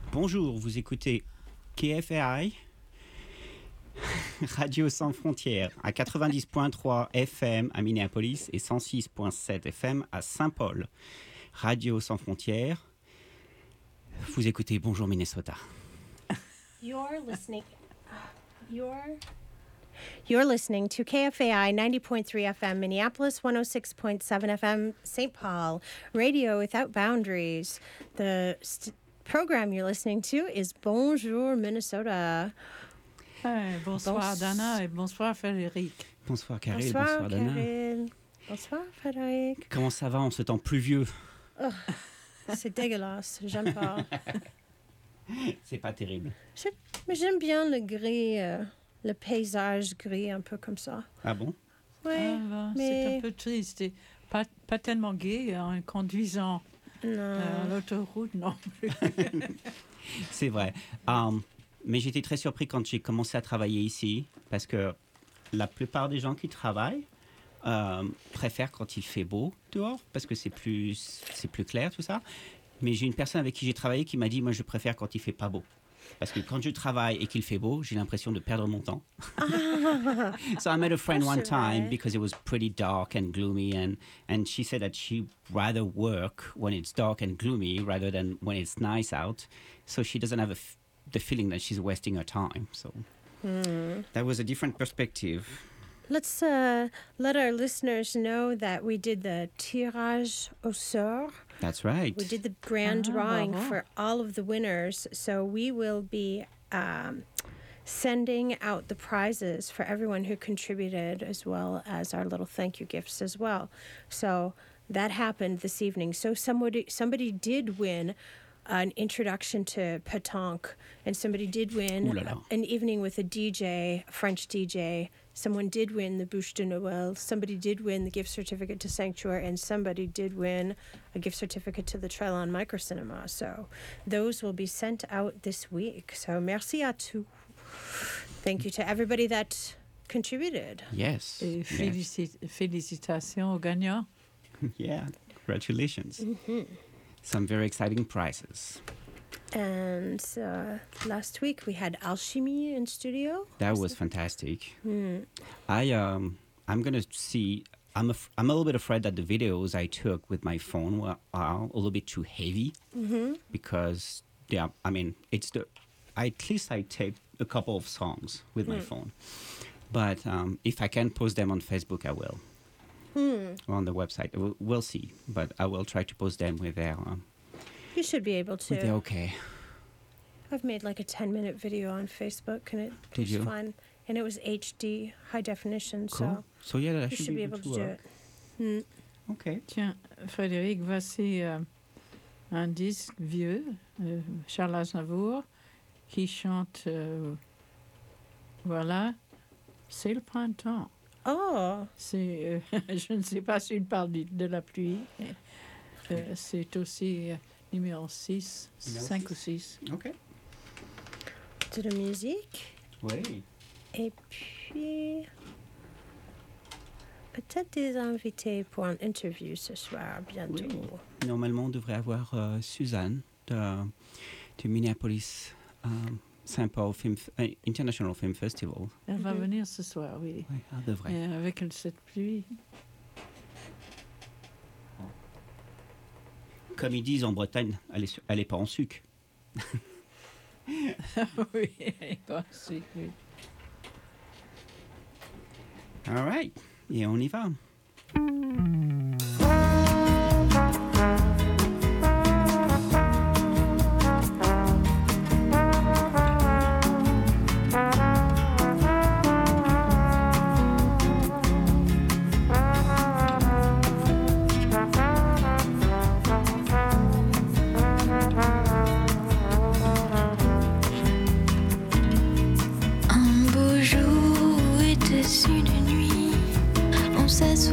Bonjour, vous écoutez KFAI, Radio Sans Frontières, à 90.3 FM à Minneapolis et 106.7 FM à Saint-Paul. Radio Sans Frontières, vous écoutez Bonjour Minnesota. You're listening to KFAI 90.3 FM Minneapolis, 106.7 FM St. Paul, Radio Without Boundaries. The program you're listening to is Bonjour Minnesota. Bonsoir Dana et bonsoir Frédéric. Bonsoir Karel, bonsoir Dana. Bonsoir Frédéric. Comment ça va en ce temps pluvieux? Oh, c'est dégueulasse, j'aime pas. C'est pas terrible. Mais j'aime bien le gris, le paysage gris un peu comme ça. Ah bon? Oui, mais... mais... C'est un peu triste et pas tellement gai en conduisant l'autoroute non plus. C'est vrai. Mais j'étais très surpris quand j'ai commencé à travailler ici parce que la plupart des gens qui travaillent préfèrent quand il fait beau dehors parce que c'est plus clair tout ça. Mais j'ai une personne avec qui j'ai travaillé qui m'a dit moi je préfère quand il fait pas beau. Parce que quand je travaille et qu'il fait beau, j'ai l'impression de perdre mon temps. So I met a friend one time because it was pretty dark and gloomy and she said that she'd rather work when it's dark and gloomy rather than when it's nice out. So she doesn't have the feeling that she's wasting her time. So that was a different perspective. Let's let our listeners know that we did the tirage au sort. That's right. We did the grand drawing for all of the winners. So we will be sending out the prizes for everyone who contributed, as well as our little thank you gifts as well. So that happened this evening. So somebody did win an introduction to pétanque, and somebody did win an evening with a DJ, a French DJ. Someone did win the Bouche de Noël. Somebody did win the gift certificate to Sanctuary, and somebody did win a gift certificate to the Trelon Microcinema. So those will be sent out this week. So merci à tous. Thank you to everybody that contributed. Yes. Et félicitations aux gagnants. Yeah, congratulations. Mm-hmm. Some very exciting prizes. And last week we had Alchemy in studio. That was fantastic. I'm gonna see. I'm a little bit afraid that the videos I took with my phone are a little bit too heavy because at least I taped a couple of songs with my phone. But if I can post them on Facebook, I will. Or on the website, we'll see. But I will try to post them with their. You should be able to. Okay. I've made like a 10-minute video on Facebook, and it was fun. And it was HD, high definition, cool. So yeah, you should be able to do it. Okay. Tiens, Frédéric, voici un disque vieux, Charles Aznavour, qui chante, voilà, c'est le printemps. Oh! C'est, je ne sais pas s'il parle de la pluie. C'est aussi numéro 6, 5 ou 6. OK. De la musique. Oui. Et puis, peut-être des invités pour une interview ce soir, bientôt. Oui. Normalement, on devrait avoir Suzanne du Minneapolis St. Paul International Film Festival. Elle va venir ce soir, oui. Oui, elle devrait. Et avec cette pluie. Comme ils disent en Bretagne, elle est pas en sucre. Oui, elle est pas en sucre, oui. All right. Et on y va. Un beau jour et dessus de nuit, on s'assoit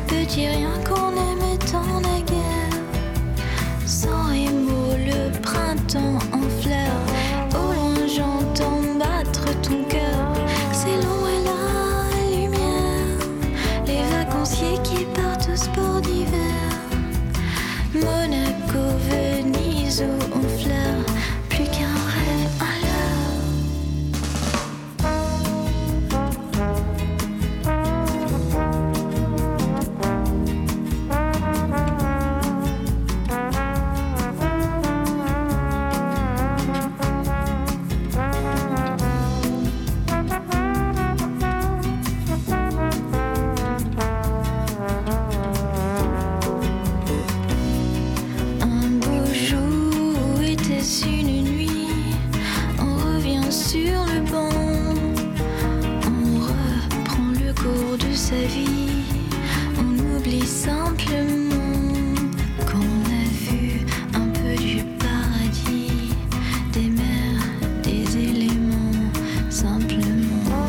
petits riens qu'on aimait tant naguère. Sang et mots, le printemps en fleurs. Au loin j'entends battre ton cœur. C'est long et la lumière. Les vacanciers qui partent au sport d'hiver. Monaco, Venise ou Honfleur. Plus qu'un rêve à l'heure. Un beau jour, était-ce une nuit? On revient sur le banc, on reprend le cours de sa vie, on oublie simplement qu'on a vu un peu du paradis, des mers, des éléments, simplement,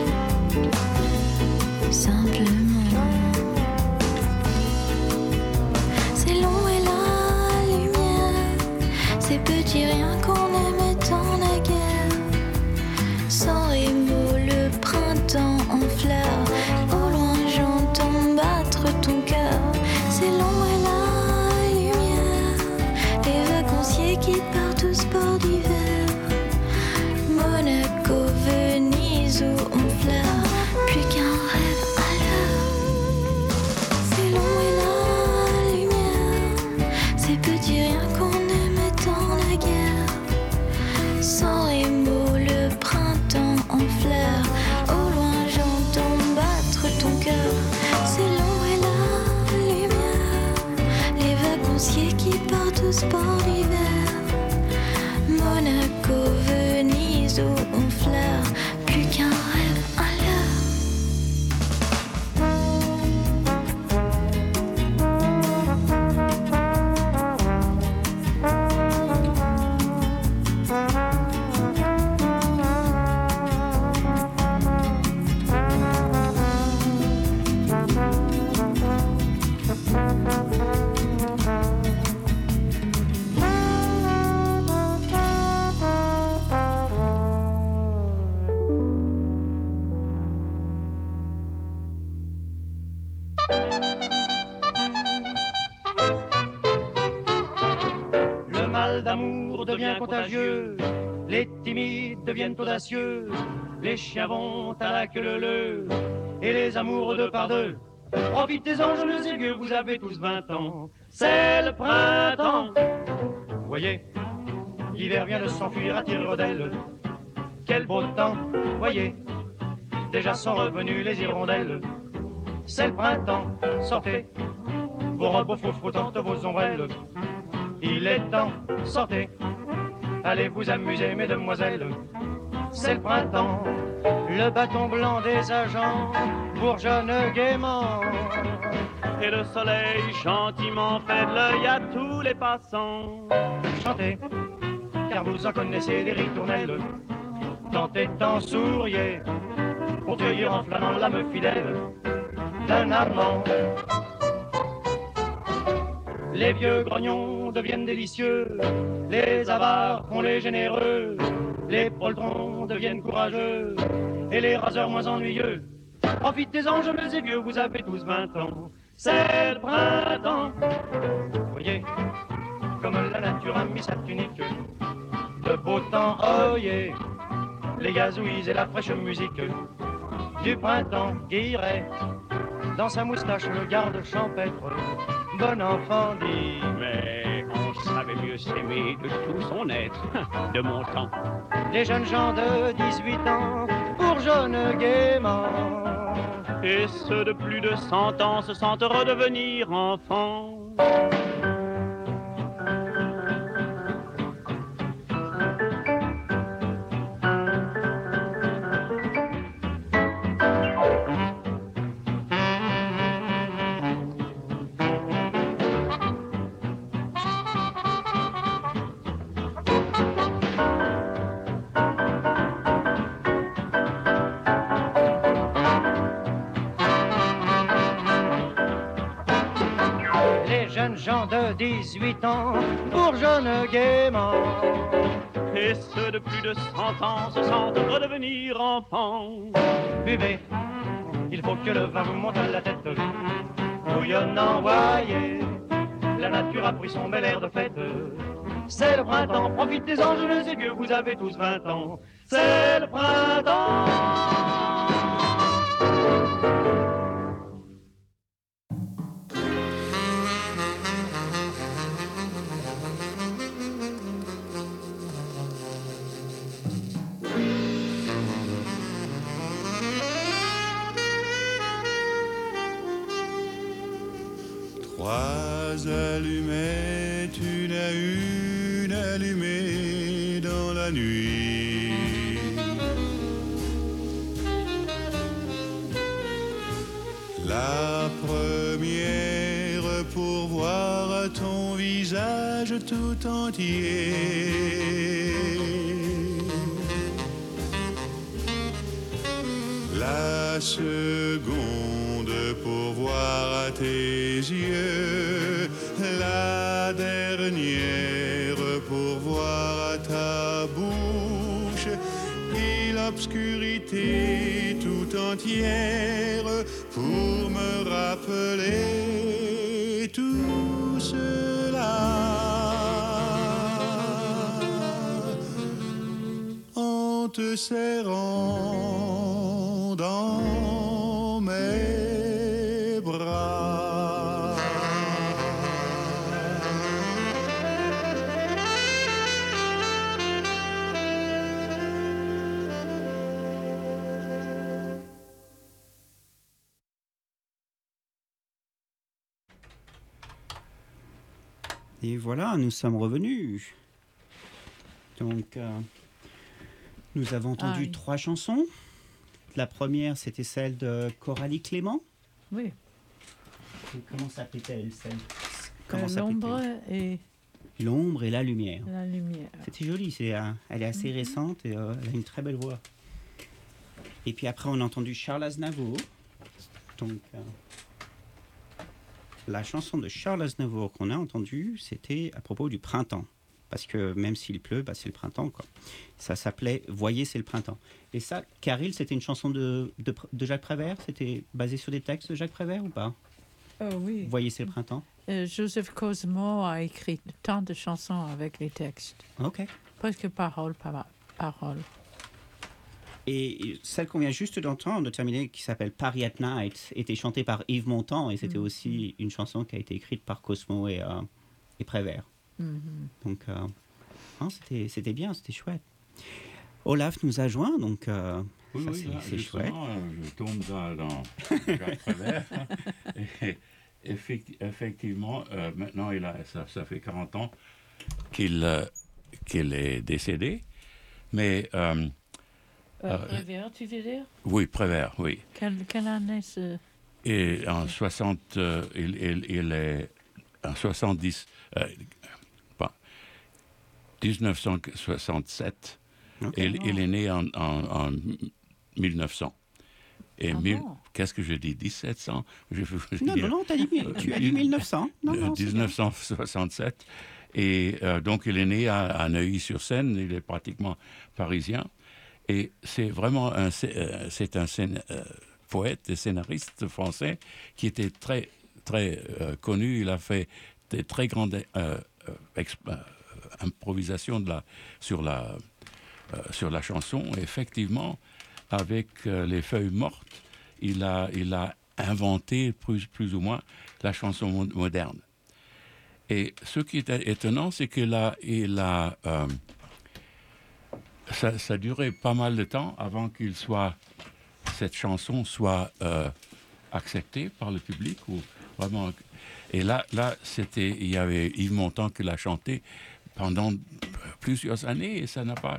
simplement. C'est long et la lumière, ces petits riens qu'on aimait tant naguère. Sang et mots, le printemps en fleurs. Au loin j'entends battre ton cœur. C'est long et la lumière, les vacanciers qui partent au sport d'hiver. Monaco, Venise ou Honfleur, plus qu'un rêve à l'heure. C'est long et la lumière, ces petits riens qu'on aimait tant naguère. Sang et mots, le printemps en fleurs. Au loin j'entends battre ton cœur. C'est long et la lumière, les vacanciers qui partent au sport d'hiver. Monaco, Venise ou Honfleur, plus qu'un rêve à l'heure. Le mal d'amour devient contagieux, les timides deviennent audacieux, les chiens vont à la queue leu, et les amoureux deux par deux. Profitez-en, jeunes et vieux, vous avez tous 20 ans, c'est le printemps. Voyez, l'hiver vient de s'enfuir à tire-rodelle. Quel beau temps, voyez, déjà sont revenus les hirondelles. C'est le printemps, sortez, vos robes aux faux frottantes, vos ombrelles. Il est temps, sortez, allez vous amuser, mesdemoiselles. C'est le printemps, le bâton blanc des agents bourgeonne gaiement. Et le soleil gentiment fait de l'œil à tous les passants. Chantez, car vous en connaissez des ritournelles. Tant et tant souriez, pour cueillir en flânant l'âme fidèle d'un amant. Les vieux grognons deviennent délicieux, les avares font les généreux, les poltrons deviennent courageux, et les raseurs moins ennuyeux. Profitez-en, jeunes et vieux, vous avez tous 20 ans, c'est le printemps. Voyez, comme la nature a mis sa tunique, de beau temps, oyez, les gazouilles et la fraîche musique du printemps guillerait dans sa moustache le garde champêtre. Bon enfant dit, Mais on savait mieux s'aimer de tout son être, de mon temps. des jeunes gens de 18 ans bourgeonnent gaiement. Et ceux de plus de 100 ans se sentent redevenir enfants. jeunes gens de 18 ans bourgeonnent gaiement. Et ceux de plus de 100 ans se sentent redevenir enfants. Buvez, il faut que le vin vous monte à la tête. Bouillonnant, voyez, la nature a pris son bel air de fête. C'est le printemps, profitez-en, jeunes et vieux, vous avez tous 20 ans. C'est le printemps. Trois allumettes, une à une, allumées dans la nuit. La première pour voir ton visage tout entier. La seconde pour voir à tes yeux, la dernière pour voir à ta bouche, et l'obscurité tout entière pour me rappeler tout cela. En te serrant dans mes bras. Et voilà, nous sommes revenus. Donc, nous avons entendu 3 chansons. La première, c'était celle de Coralie Clément. Oui. Et comment s'appelait-elle celle L'ombre et L'ombre et la lumière. la lumière. C'était joli, elle est assez récente et elle a une très belle voix. Et puis après, on a entendu Charles Aznavour. Donc, la chanson de Charles Aznavour qu'on a entendue, c'était à propos du printemps. Parce que même s'il pleut, c'est le printemps, quoi. Ça s'appelait « Voyez, c'est le printemps ». Et ça, Caril, c'était une chanson de Jacques Prévert? C'était basé sur des textes de Jacques Prévert ou pas? Oui. « Voyez, c'est le printemps ». Joseph Cosmo a écrit tant de chansons avec les textes. Ok. Presque parole par parole. Et celle qu'on vient juste d'entendre, de terminer, qui s'appelle « Paris at Night », était chantée par Yves Montand et c'était aussi une chanson qui a été écrite par Cosmo et Prévert. Donc, c'était bien, c'était chouette. Olaf nous a joint, donc c'est chouette. Je tombe dans Jacques Prévert. Et effectivement, maintenant, ça fait 40 ans qu'il est décédé. Mais... Prévert, tu veux dire? Oui, Prévert, oui. Quelle année ce... Et en 60, il est en 70... 1967. Okay. Il est né en 1900. Et qu'est-ce que je dis? 1700? Non, tu as dit 1900. Non, 1967. Et donc, il est né à Neuilly-sur-Seine. Il est pratiquement parisien. Et c'est vraiment un poète et scénariste français qui était très, très connu. Il a fait des très grandes improvisations sur la chanson. Et effectivement, avec les feuilles mortes, il a inventé plus ou moins la chanson moderne. Et ce qui est étonnant, c'est que ça durait pas mal de temps avant cette chanson soit acceptée par le public ou vraiment. Et là, il y avait Yves Montand qui l'a chanté pendant plusieurs années et ça n'a pas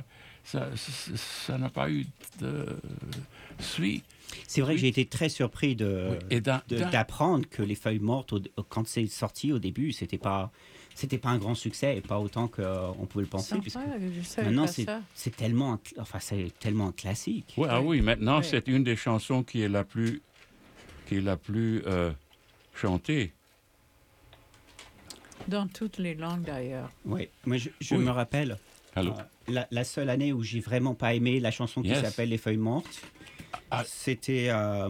eu de suite. C'est vrai que j'ai été très surpris d'apprendre que Les Feuilles Mortes, quand c'est sorti au début, c'était pas un grand succès et pas autant qu'on pouvait le penser. Maintenant, c'est tellement un classique. Ouais, oui, maintenant, c'est une des chansons qui est la plus chantée. Dans toutes les langues, d'ailleurs. Oui, moi je me rappelle Allô? la seule année où j'ai vraiment pas aimé la chanson qui Yes. s'appelle Les Feuilles Mortes, c'était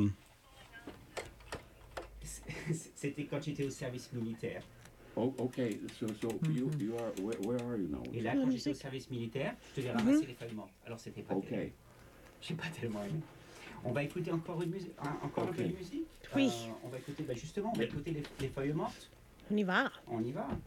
quand j'étais au service militaire. Oh, okay. So you are where are you now? Et là, quand j'étais au service militaire, je devais ramasser les feuilles mortes. Alors c'était pas terrible. Okay. J'ai pas tellement aimé. On va écouter encore un peu de musique. Oui. On va écouter, justement, on va écouter les feuilles mortes. On y va. On y va.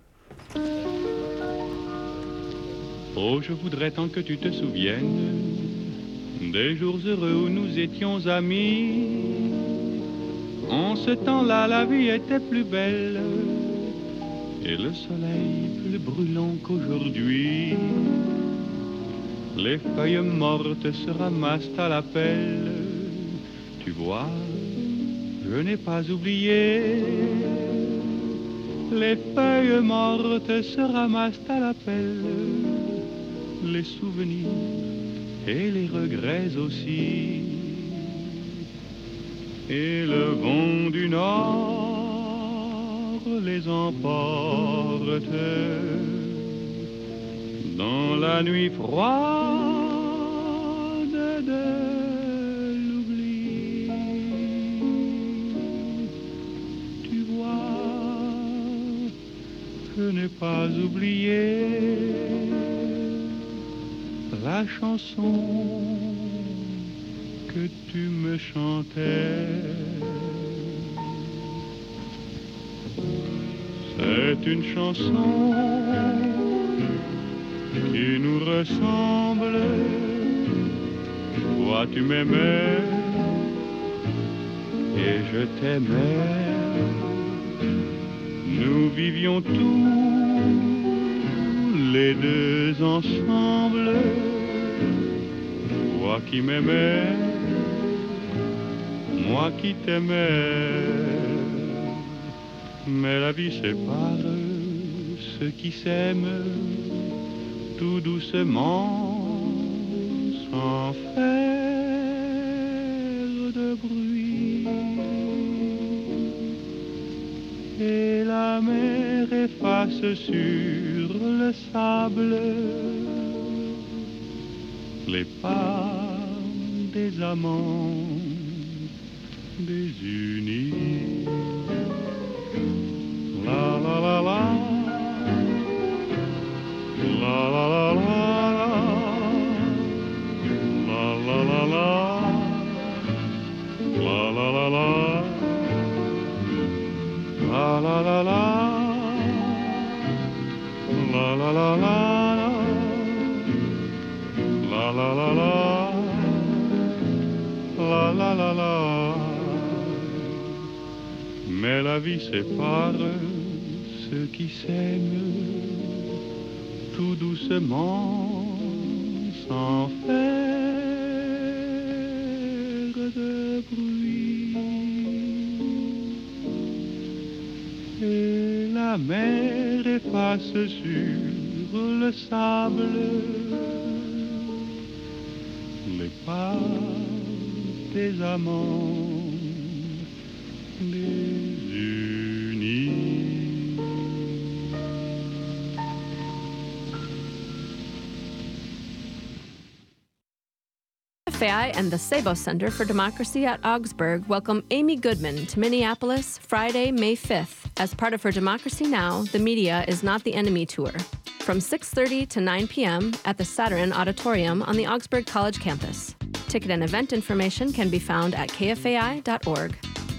Oh, je voudrais tant que tu te souviennes des jours heureux où nous étions amis. En ce temps-là, la vie était plus belle et le soleil plus brûlant qu'aujourd'hui. Les feuilles mortes se ramassent à la pelle. Tu vois, je n'ai pas oublié. Les feuilles mortes se ramassent à la pelle. Les souvenirs et les regrets aussi. Et le vent du nord les emporte dans la nuit froide de l'oubli. Tu vois, je n'ai pas oublié la chanson que tu me chantais. C'est une chanson qui nous ressemble. Toi tu m'aimais et je t'aimais. Nous vivions tous les deux ensemble. Toi qui m'aimais, moi qui t'aimais. Mais la vie sépare ceux qui s'aiment tout doucement, sans faire de bruit. Et la mer efface sur le sable les pas des amants désunis. La la la la, la la la la, la la la la, la la la la, la la la la, la la la la, la la la la, la la la la. Mais la vie sépare ceux qui s'aiment tout doucement, sans faire de bruit. Et la mer efface sur le sable les pas des amants désunis. KFAI and the Sabo Center for Democracy at Augsburg welcome Amy Goodman to Minneapolis Friday, May 5th as part of her Democracy Now! The Media is Not the Enemy tour from 6:30 to 9 p.m. at the Saturn Auditorium on the Augsburg College campus. Ticket and event information can be found at kfai.org.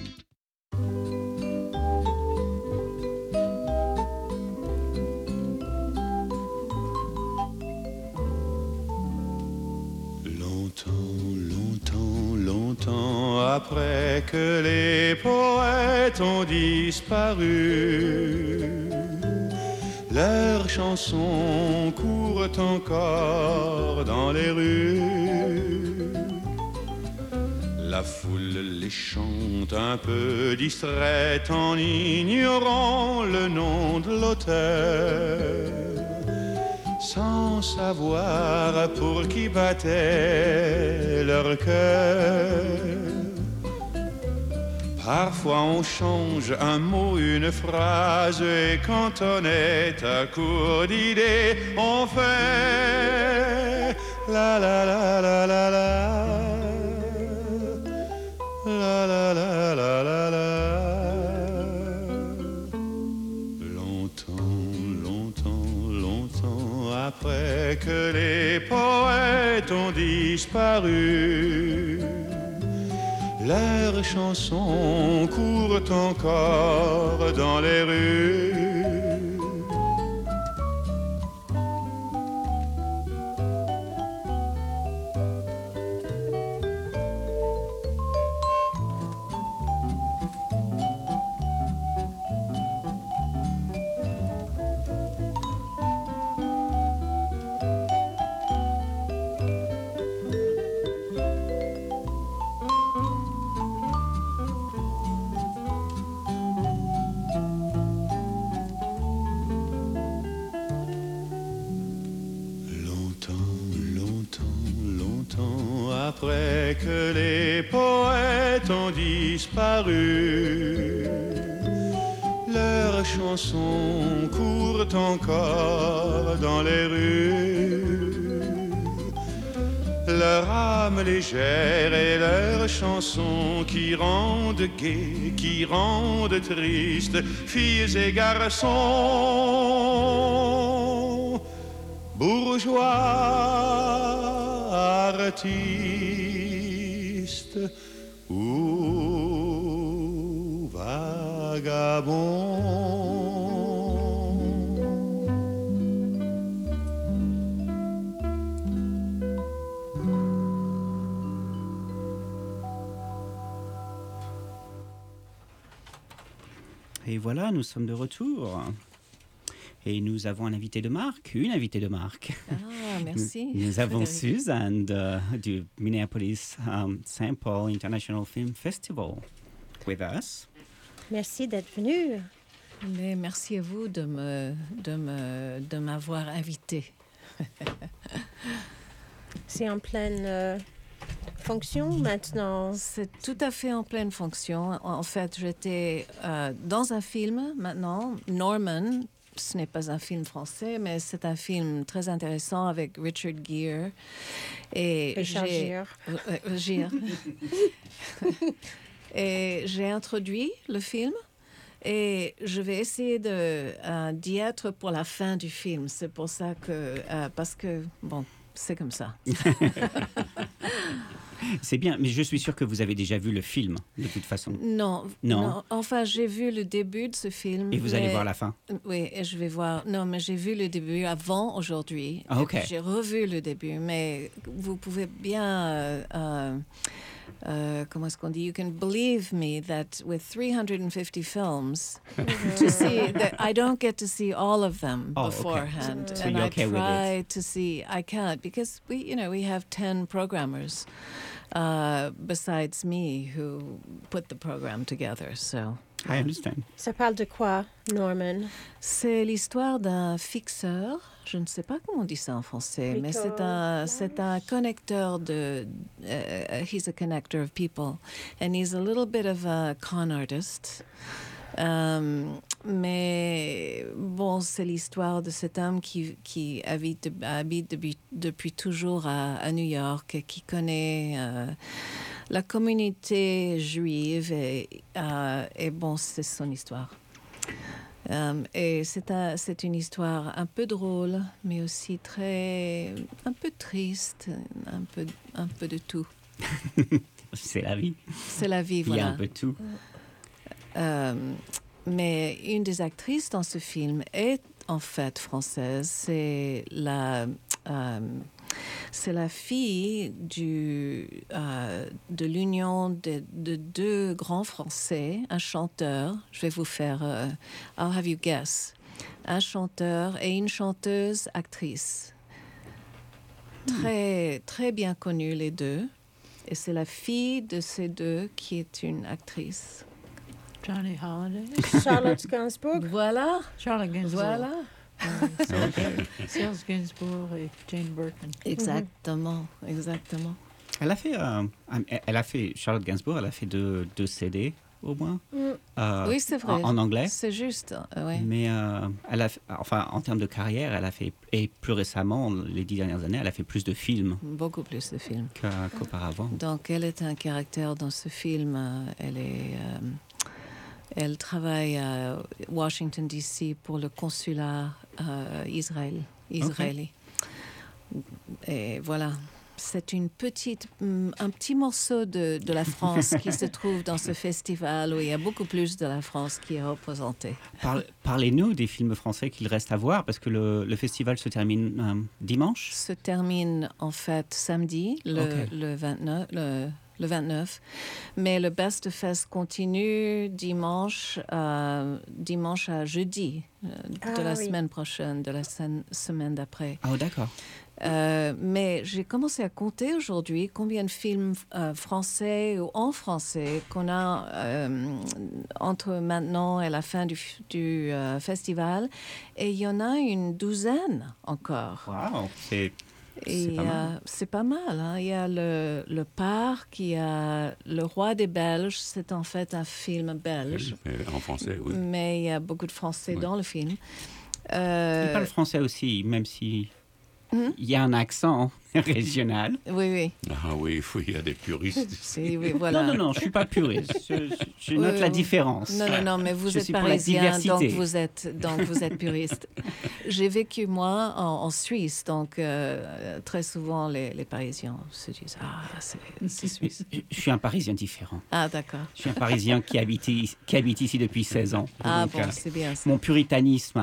Longtemps après que les poètes ont disparu, leurs chansons courent encore dans les rues. La foule les chante un peu distraite en ignorant le nom de l'auteur, sans savoir pour qui battait leur cœur. Parfois on change un mot, une phrase, et quand on est à court d'idées, on fait la la la la la la, la la la la la la. Longtemps, longtemps, longtemps après que les poètes ont disparu, leurs chansons courent encore dans les rues. Après que les poètes ont disparu, leurs chansons courent encore dans les rues. Leur âme légère et leurs chansons qui rendent gai, qui rendent triste, filles et garçons, bourgeois, artistes ou vagabonds. Et voilà, nous sommes de retour. Et nous avons un invité de marque, une invitée de marque. Ah, merci. Nous avons Suzanne du Minneapolis St. Paul International Film Festival with us. Merci d'être venu. Mais merci à vous de m'avoir invité. C'est en pleine fonction maintenant. C'est tout à fait en pleine fonction. En fait, j'étais dans un film maintenant, Norman. Ce n'est pas un film français, mais c'est un film très intéressant avec Richard Gere. Et Richard Gere. Gere. Et j'ai introduit le film et je vais essayer d'y être pour la fin du film. C'est pour ça que... parce que, bon, c'est comme ça. C'est bien, mais je suis sûre que vous avez déjà vu le film, de toute façon. Non. Enfin, j'ai vu le début de ce film. Et vous allez voir la fin? Oui, et je vais voir... Non, mais j'ai vu le début avant aujourd'hui. Ah, OK. J'ai revu le début, mais vous pouvez bien... comment est-ce qu'on dit? You can believe me that with 350 films, to see that I don't get to see all of them beforehand. Okay. So and you're I okay with it? try to see, I can't, because we have 10 programmers besides me who put the program together, so... I understand. Ça parle de quoi, Norman? C'est l'histoire d'un fixeur. Je ne sais pas comment on dit ça en français, mais c'est un connecteur de... he's a connector of people. And he's a little bit of a con artist. Mais bon, c'est l'histoire de cet homme qui habite depuis toujours à New York et qui connaît... la communauté juive et bon, c'est son histoire. Et c'est une histoire un peu drôle, mais aussi un peu triste, un peu de tout. C'est la vie. C'est la vie, voilà. Il y a un peu de tout. Mais une des actrices dans ce film est en fait française. C'est la fille de l'union de deux grands Français, un chanteur, je vais vous faire, I'll have you guess, un chanteur et une chanteuse actrice. Très, très bien connus les deux. Et c'est la fille de ces deux qui est une actrice. Johnny Holiday. Charlotte Gainsbourg. Voilà. Charlotte Gainsbourg. Voilà. Serge Gainsbourg et Jane Birkin. Exactement, exactement. Elle a fait, Charlotte Gainsbourg, elle a fait deux CD au moins. Oui, c'est vrai. En anglais. C'est juste, oui. Mais elle a, enfin, en termes de carrière, elle a fait, et plus récemment, les 10 dernières années, elle a fait plus de films Beaucoup plus de films. qu'auparavant. Donc, elle est un caractère dans ce film. Elle travaille à Washington, D.C. pour le consulat israélien. Et voilà. C'est un petit morceau de la France qui se trouve dans ce festival où il y a beaucoup plus de la France qui est représentée. Parlez-nous des films français qu'il reste à voir, parce que le festival se termine dimanche. Se termine en fait samedi, le 29. Mais le Best Fest continue dimanche à jeudi de la semaine prochaine, de la semaine d'après. Ah, d'accord. Mais j'ai commencé à compter aujourd'hui combien de films français ou en français qu'on a entre maintenant et la fin du festival. Et il y en a une douzaine encore. Wow, c'est pas mal. C'est pas mal. Hein? Il y a le Parc, il y a Le Roi des Belges. C'est en fait un film belge. Oui, mais en français, oui. Mais il y a beaucoup de français dans le film. Il parle français aussi, même si... Il y a un accent régional. Oui. Ah oui, il y a des puristes. Oui, voilà. Non, je ne suis pas puriste. Je note la différence. Non, mais vous êtes parisien, donc vous êtes puriste. J'ai vécu, moi, en Suisse, donc très souvent, les Parisiens se disent « Ah, c'est suisse ». Je suis un Parisien différent. Ah, d'accord. Je suis un Parisien qui habite ici depuis 16 ans. Ah donc, bon, c'est bien ça. Mon puritanisme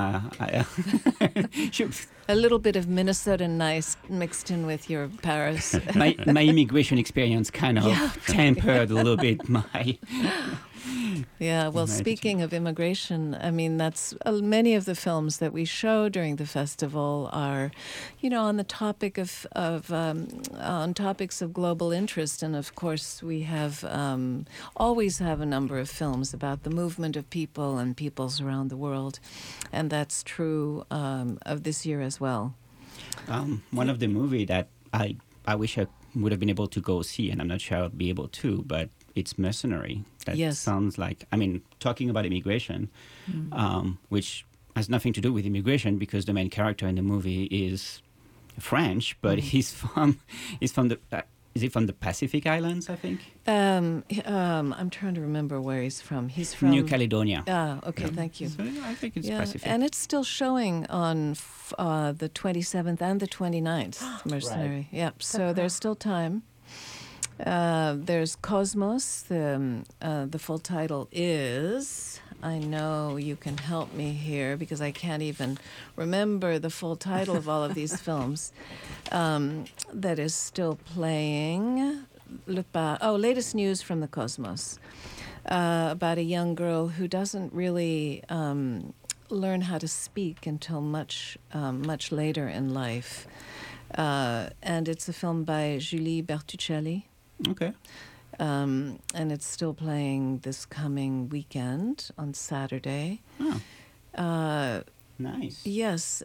A little bit of Minnesotan mixed in with your Paris. my immigration experience kind of tempered a little bit my... Yeah, well, speaking of immigration, I mean, that's many of the films that we show during the festival are, on the topic on topics of global interest, and of course we have always have a number of films about the movement of people and peoples around the world, and that's true of this year as well. One of the movies that I wish I would have been able to go see, and I'm not sure I'll be able to, but it's Mercenary. That sounds like, talking about immigration, which has nothing to do with immigration because the main character in the movie is French, but he's from the, is he from the Pacific Islands, I think? I'm trying to remember where he's from. He's from New Caledonia. Ah, okay, thank you. So I think it's Pacific. And it's still showing on the 27th and the 29th, Mercenary. Right. Yeah, so there's still time. There's Cosmos. The full title is... I know you can help me here because I can't even remember the full title of all of these films. That is still playing. Latest news from the Cosmos. About a young girl who doesn't really learn how to speak until much later in life. And it's a film by Julie Bertuccelli. Okay. And it's still playing this coming weekend on Saturday. Oh. Nice. Yes.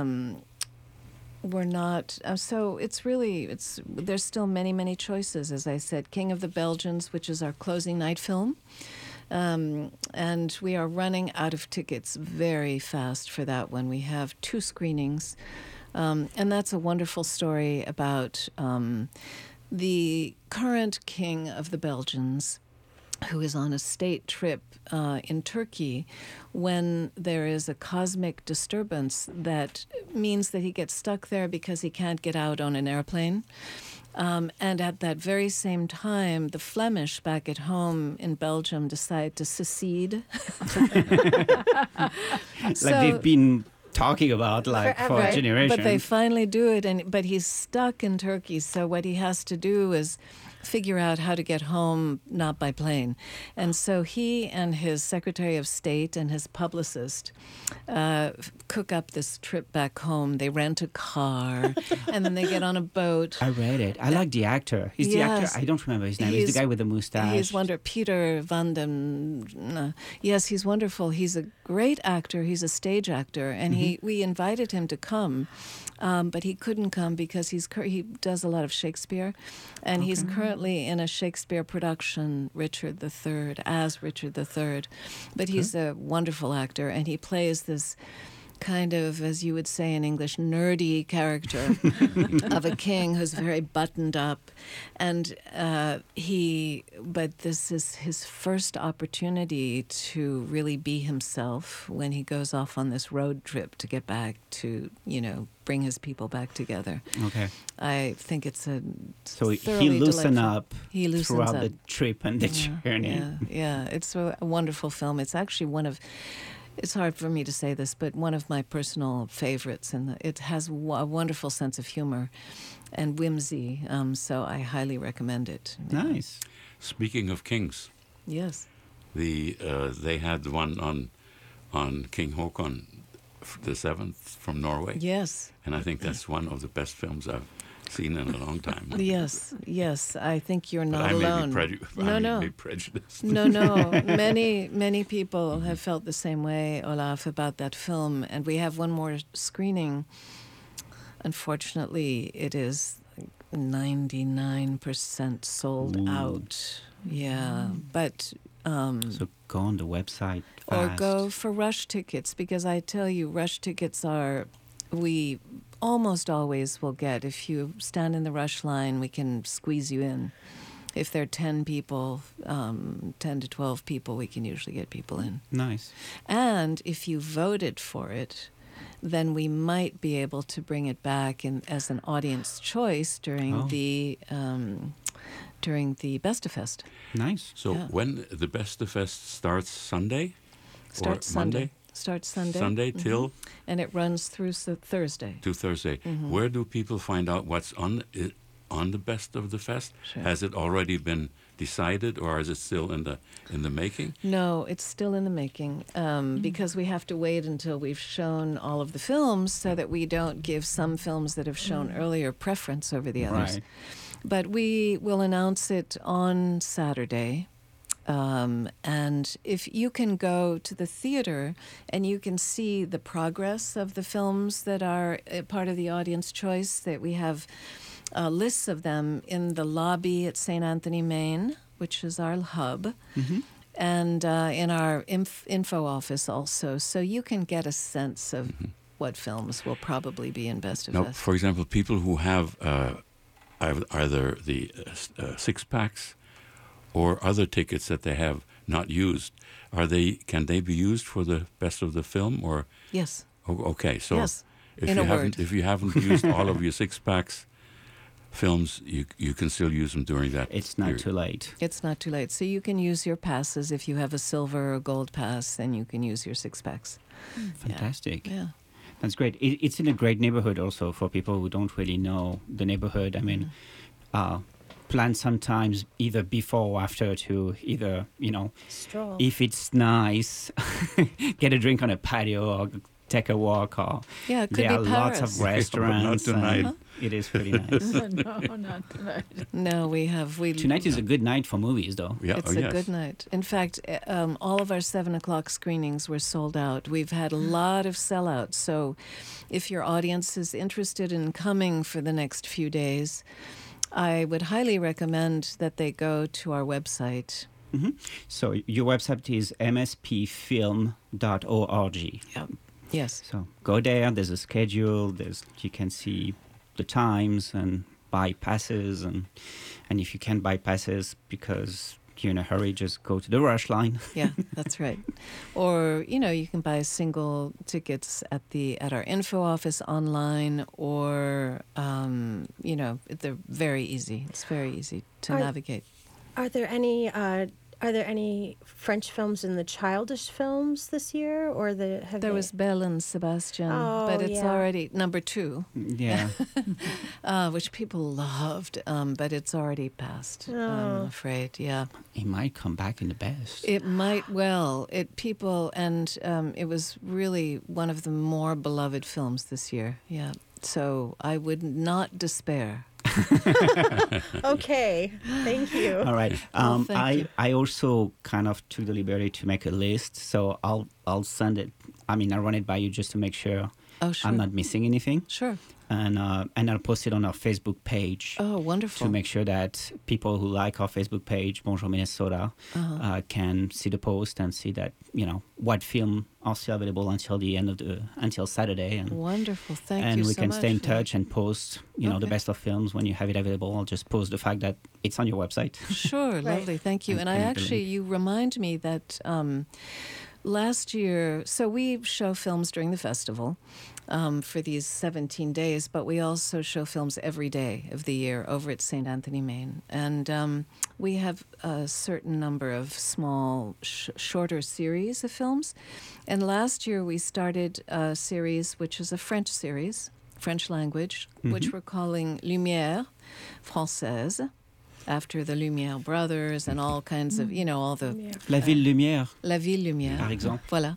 We're not... so there's still many, many choices, as I said. King of the Belgians, which is our closing night film. And we are running out of tickets very fast for that one. We have 2 screenings. And that's a wonderful story about... the current king of the Belgians, who is on a state trip in Turkey when there is a cosmic disturbance that means that he gets stuck there because he can't get out on an airplane. And at that very same time, the Flemish back at home in Belgium decide to secede. They've been talking about for a generation. But they finally do it, but he's stuck in Turkey, so what he has to do is figure out how to get home, not by plane. And so he and his Secretary of State and his publicist cook up this trip back home. They rent a car, and then they get on a boat. I read it. I like the actor. He's the actor. I don't remember his name. He's the guy with the mustache. He's wonderful. Peter van den... yes, he's wonderful. He's a great actor. He's a stage actor. And we invited him to come but he couldn't come because he does a lot of Shakespeare, and he's currently in a Shakespeare production, Richard III, as Richard III. But he's a wonderful actor, and he plays this kind of, as you would say in English, nerdy character of a king who's very buttoned up. And but this is his first opportunity to really be himself when he goes off on this road trip to get back to, bring his people back together. Okay. I think it's a So he thoroughly loosened delightful. up He loosens throughout up. the trip and the journey. Yeah. It's a wonderful film. It's actually it's hard for me to say this, but one of my personal favorites, and it has a wonderful sense of humor and whimsy, so I highly recommend it. Nice. Speaking of kings, Yes. they had one on King Haakon the Seventh from Norway. Yes. And I think that's one of the best films I've seen in a long time. Yes. I think you're But not I may alone. be prejudiced. No. Many people have felt the same way, Olaf, about that film. And we have one more screening. Unfortunately, it is 99% sold out. Yeah, but... So go on the website or fast. go for rush tickets, because I tell you, rush tickets we almost always will get. If you stand in the rush line, we can squeeze you in. If there are 10 people, 10 to 12 people, we can usually get people in. Nice. And if you voted for it, then we might be able to bring it back as an audience choice during the Bestefest. Nice. So when the Bestefest starts Sunday? Starts or Sunday. Monday? Starts Sunday. Sunday till? And it runs through Thursday. To Thursday. Where do people find out what's on the Best of the Fest? Sure. Has it already been decided, or is it still in the making? No, it's still in the making, because we have to wait until we've shown all of the films so that we don't give some films that have shown earlier preference over the others. Right. But we will announce it on Saturday. And if you can go to the theater and you can see the progress of the films that are part of the audience choice, that we have lists of them in the lobby at St. Anthony, Maine, which is our hub, and in our info office also. So you can get a sense of what films will probably be in Best of Now, Fest. for example, people who have either the six-packs or other tickets that they have not used, can they be used for the Best of the Film? Or Yes. Okay, so Yes. if In you a haven't word. if you haven't used all of your six-packs films, you can still use them during that. It's not period. too late. It's not too late. So you can use your passes. If you have a silver or gold pass, then you can use your six-packs. Fantastic. Yeah. That's great. It's in a great neighborhood also for people who don't really know the neighborhood. I mean, plan sometimes either before or after to either, Stroll. if it's nice, get a drink on a patio or take a walk. Or Yeah, it could there be are lots Paris. of restaurants. Not tonight. and It is pretty nice. No, not tonight. No, we Tonight is a good night for movies, though. Yeah, It's a good night. In fact, all of our 7 o'clock screenings were sold out. We've had a lot of sellouts. So if your audience is interested in coming for the next few days, I would highly recommend that they go to our website. So your website is mspfilm.org. Yes. So go there. There's a schedule. You can see the times and buy passes. And if you can't buy passes because you're in a hurry, just go to the rush line. Yeah, that's right. Or, you can buy single tickets at our info office online, or, they're very easy. It's very easy to navigate. Are there any French films in the childish films this year, or There was Belle and Sebastian, Oh, but it's yeah. already number 2, Yeah. which people loved, but it's already passed, I'm afraid. Yeah, It might come back in the best. it might well. It was really one of the more beloved films this year. Yeah, so I would not despair. Okay, thank you. All right. thank you. I also kind of took the liberty to make a list, so I'll send it. I mean, I'll run it by you just to make sure Oh, sure. I'm not missing anything. Sure. and I'll post it on our Facebook page. Oh, wonderful. To make sure that people who like our Facebook page, Bonjour Minnesota, can see the post and see that, what film are still available until Saturday. And, wonderful. Thank you and so we can much stay in for that. touch and post, the best of films when you have it available. I'll just post the fact that it's on your website. Sure, lovely. Thank you. And I actually, you remind me that last year, so we show films during the festival for these 17 days, but we also show films every day of the year over at St. Anthony, Maine. And we have a certain number of small, shorter series of films. And last year we started a series, which is a French series, French language, which we're calling Lumière Française, after the Lumière brothers and all kinds of, all the... La Ville Lumière. La Ville Lumière. Par exemple. Voilà.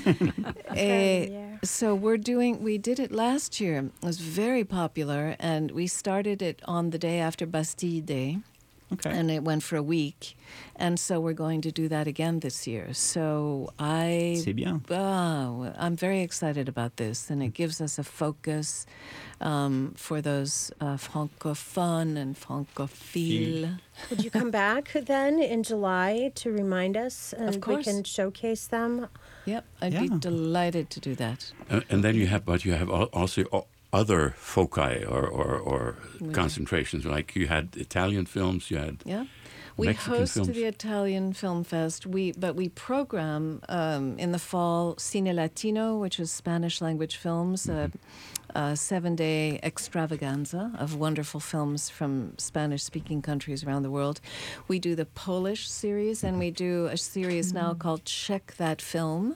So we did it last year. It was very popular, and we started it on the day after Bastille Day. Okay. And it went for a week. And so we're going to do that again this year. So C'est bien. I'm very excited about this. And it gives us a focus for those francophone and francophile. Would you come back then in July to remind us, and Of course. we can showcase them? Yep, I'd be delighted to do that. And then you have also other foci or concentrations, like you had Italian films, you had We Mexican host films. the Italian Film Fest. But we program in the fall Cine Latino, which is Spanish language films, a 7-day extravaganza of wonderful films from Spanish-speaking countries around the world. We do the Polish series, and we do a series now called Check That Film.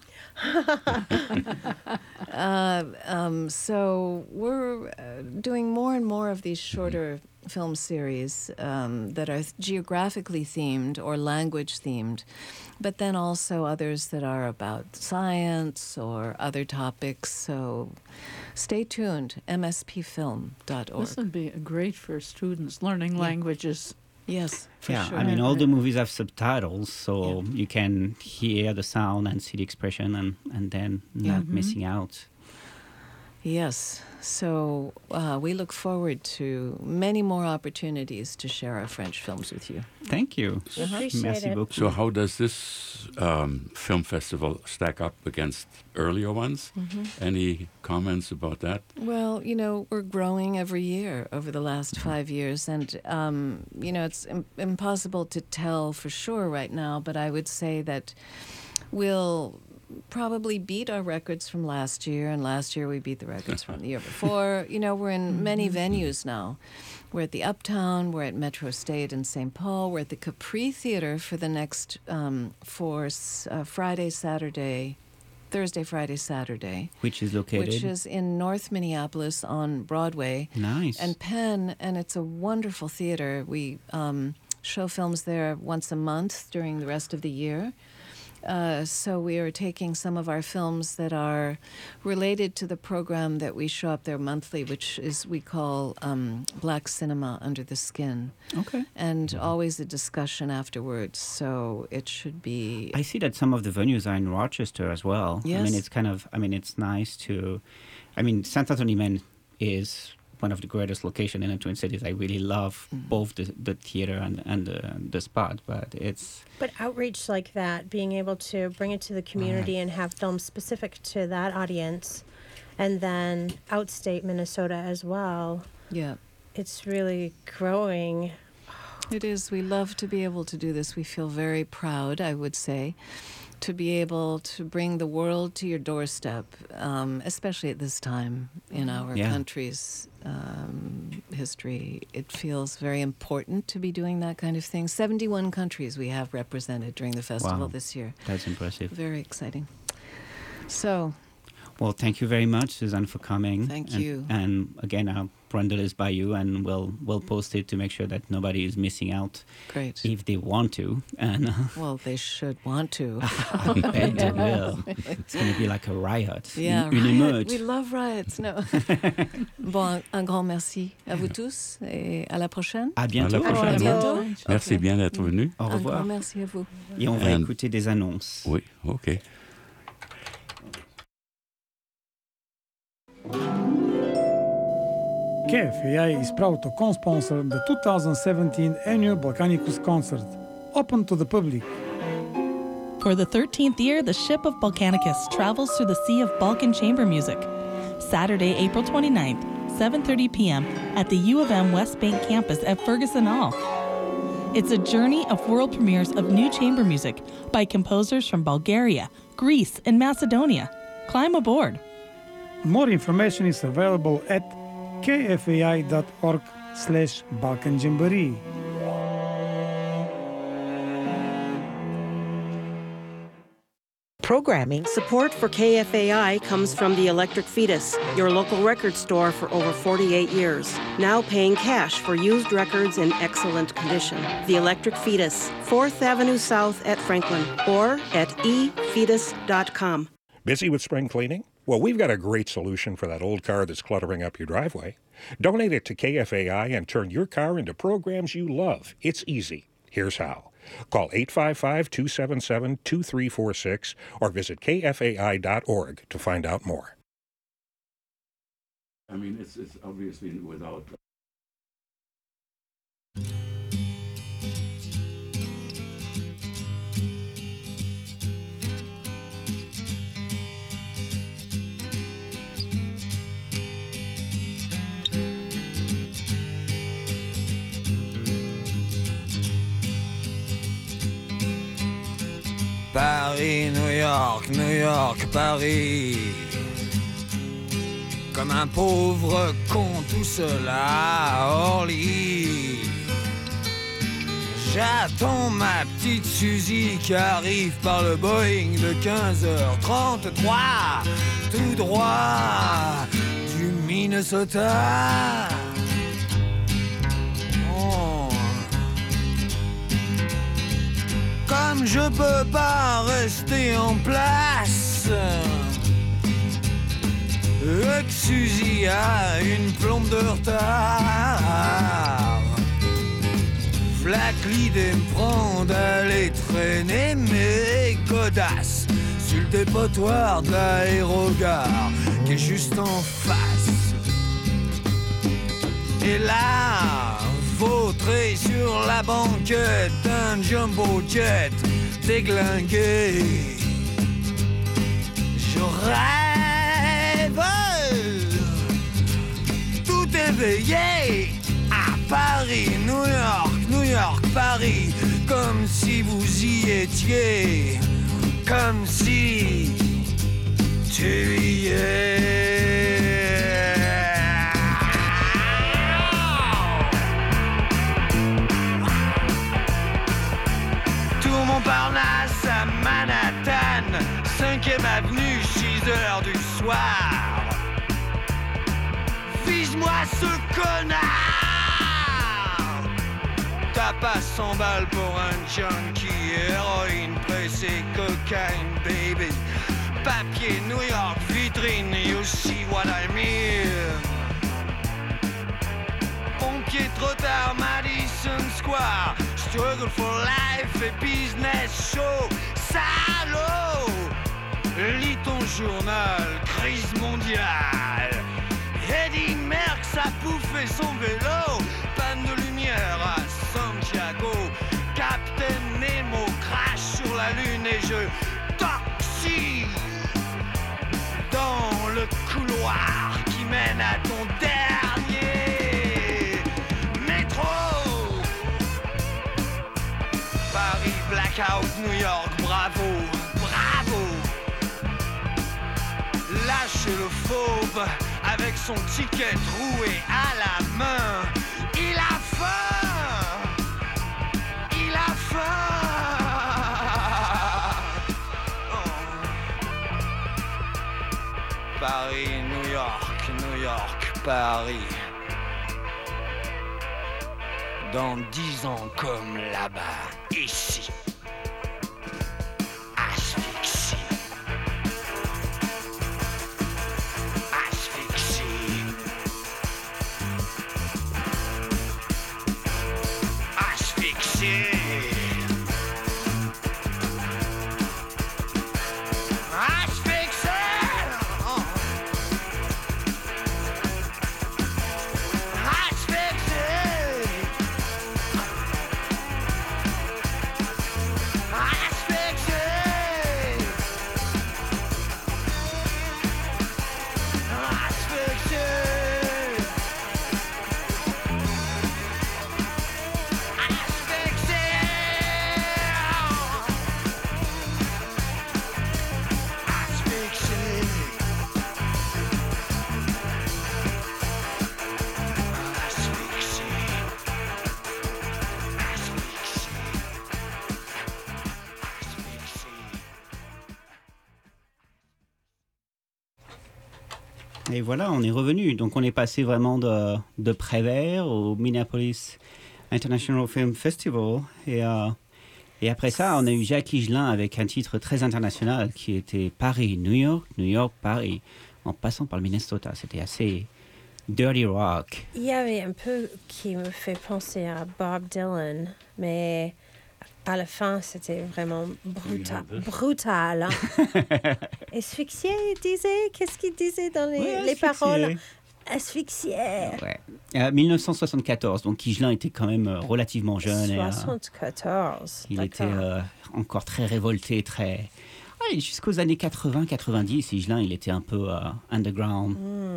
So we're doing more and more of these shorter film series that are geographically themed or language themed, but then also others that are about science or other topics. So stay tuned, mspfilm.org. This would be great for students learning languages. Yes, for Yeah, sure. I mean, all the movies have subtitles, so you can hear the sound and see the expression and then not missing out. Yes. So we look forward to many more opportunities to share our French films with you. Thank you. Appreciate Merci it. beaucoup. So how does this film festival stack up against earlier ones? Any comments about that? Well, we're growing every year over the last 5 years. And, it's impossible to tell for sure right now, but I would say that we'll probably beat our records from last year, and last year we beat the records from the year before. We're in many venues now. We're at the Uptown, we're at Metro State in St. Paul, we're at the Capri Theater for the next Thursday, Friday, Saturday. Which is located? Which is in North Minneapolis on Broadway. Nice. And Penn, and it's a wonderful theater. We show films there once a month during the rest of the year. So we are taking some of our films that are related to the program that we show up there monthly, which is we call Black Cinema Under the Skin. Okay. And always a discussion afterwards. So it should be... I see that some of the venues are in Rochester as well. Yes. I mean, it's nice to... St. Anthony, Maine is one of the greatest locations in the Twin Cities. I really love both the theater and the spot, but it's... But outreach like that, being able to bring it to the community and have films specific to that audience, and then outstate Minnesota as well. Yeah. It's really growing. It is. We love to be able to do this. We feel very proud, I would say, to be able to bring the world to your doorstep, especially at this time in our country's history. It feels very important to be doing that kind of thing. 71 countries we have represented during the festival this year. That's impressive. Very exciting. So... Well, thank you very much, Suzanne, for coming. Thank you. And again, I'll run the list by you, and we'll post it to make sure that nobody is missing out. Great. If they want to. And well, they should want to. I bet they will. It's going to be like a riot. Yeah, une émeute. We love riots. No. Bon, un grand merci à vous tous et à la prochaine. À bientôt. À bientôt. Merci bien d'être venu. Au revoir. Un grand merci à vous. Et on va écouter des annonces. Oui, OK. KFAI is proud to co-sponsor the 2017 annual Balkanicus concert, open to the public. For the 13th year, the ship of Balkanicus travels through the sea of Balkan chamber music. Saturday, April 29th, 7:30 p.m. at the U of M West Bank campus at Ferguson Hall. It's a journey of world premieres of new chamber music by composers from Bulgaria, Greece, and Macedonia. Climb aboard. More information is available at kfai.org/Balkan Jamboree. Programming support for KFAI comes from the Electric Fetus, your local record store for over 48 years. Now paying cash for used records in excellent condition. The Electric Fetus, 4th Avenue South at Franklin, or at efetus.com. Busy with spring cleaning? Well, we've got a great solution for that old car that's cluttering up your driveway. Donate it to KFAI and turn your car into programs you love. It's easy. Here's how. Call 855-277-2346 or visit kfai.org to find out more. I mean, it's obviously without... Paris, New York, New York, Paris. Comme un pauvre con tout seul à Orly. J'attends ma petite Suzy qui arrive par le Boeing de 15h33, tout droit du Minnesota. Comme je peux pas rester en place, que Suzy a une plombe de retard. V'là que l'idée me prend d'aller traîner mes godasses sur le dépotoir de l'aérogare qui est juste en face. Et là, vautré sur la banquette d'un jumbo jet déglingué, je rêve tout éveillé à Paris, New York, New York, Paris, comme si vous y étiez, comme si tu y es. Montparnasse à Manhattan, 5e avenue, 6h du soir. Vise-moi ce connard. T'as pas 100 balles pour un junkie, héroïne pressée, cocaine, baby. Papier, New York, vitrine, you see what I mean. Pompier trop tard, Madison Square. Struggle for life et business show. Salaud! Lis ton journal, crise mondiale. Eddie Merckx a bouffé son vélo. Panne de lumière à Santiago. Captain Nemo crache sur la lune et je toxie dans le couloir qui mène à ton dernier métro. Paris, blackout, New York, bravo, bravo. Lâchez le fauve avec son ticket troué à la main. Il a faim, il a faim. Oh. Paris, New York, New York, Paris. Dans 10 ans comme là-bas, ici. Asphyxie. Asphyxie. Asphyxie. Asphyxie. Oh. Et voilà, on est revenu. Donc, on est passé vraiment de Prévert au Minneapolis International Film Festival. Et après ça, on a eu Jacques Higelin avec un titre très international qui était Paris, New York, New York, Paris, en passant par le Minnesota. C'était assez dirty rock. Il y avait un peu qui me fait penser à Bob Dylan, mais à la fin, c'était vraiment brutal. Asphyxié, il disait. Qu'est-ce qu'il disait dans les paroles? Asphyxié. Ouais. 1974, donc Higelin était quand même relativement jeune. 74. Il était encore très révolté, très... Ouais, jusqu'aux années 80-90, Higelin, il était un peu underground.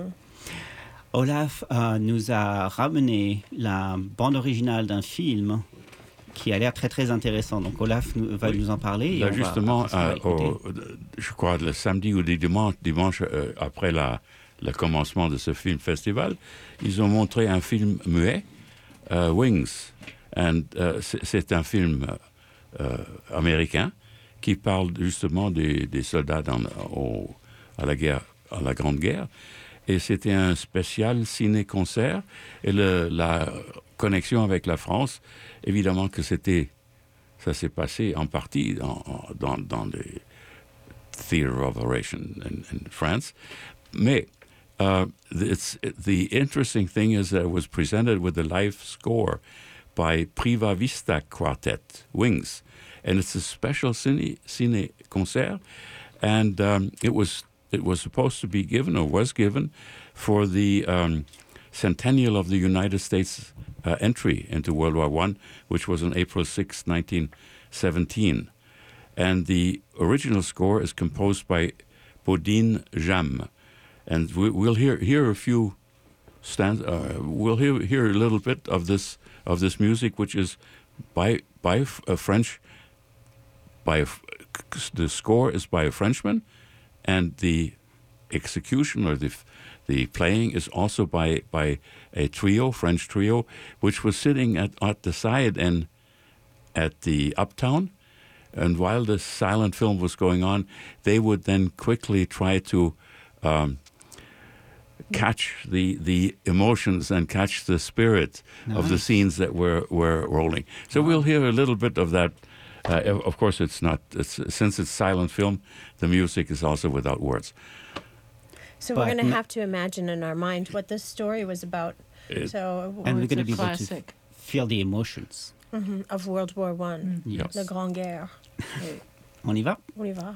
Olaf nous a ramené la bande originale d'un film qui a l'air très très intéressant. Donc Olaf va nous en parler. Là, justement, je crois le samedi ou le dimanche après le commencement de ce film festival, ils ont montré un film muet, Wings. C'est un film américain qui parle justement des soldats à la guerre, à la Grande Guerre. Et c'était un spécial ciné-concert. Et la connexion avec la France, évidemment que ça s'est passé en partie dans le Theatre of Oration in France. Mais the interesting thing is that it was presented with the live score by Priva Vista Quartet, Wings. And it's a special cine concert. And it was supposed to be given, or was given, for the centennial of the United States entry into World War I, which was on April 6, 1917. And the original score is composed by Bodine Jam. And we'll hear a few we'll hear a little bit of this music, which is by French. The score is by a Frenchman, and the execution or the playing is also by a trio, French trio, which was sitting at the side and at the Uptown. And while the silent film was going on, they would then quickly try to catch the emotions and catch the spirit of the scenes that were rolling. So we'll hear a little bit of that. Of course, since it's silent film, the music is also without words. So we're going to have to imagine in our mind what this story was about. And we're going to be able to feel the emotions. Of World War I, Yes. La Grande Guerre. On y va? On y va.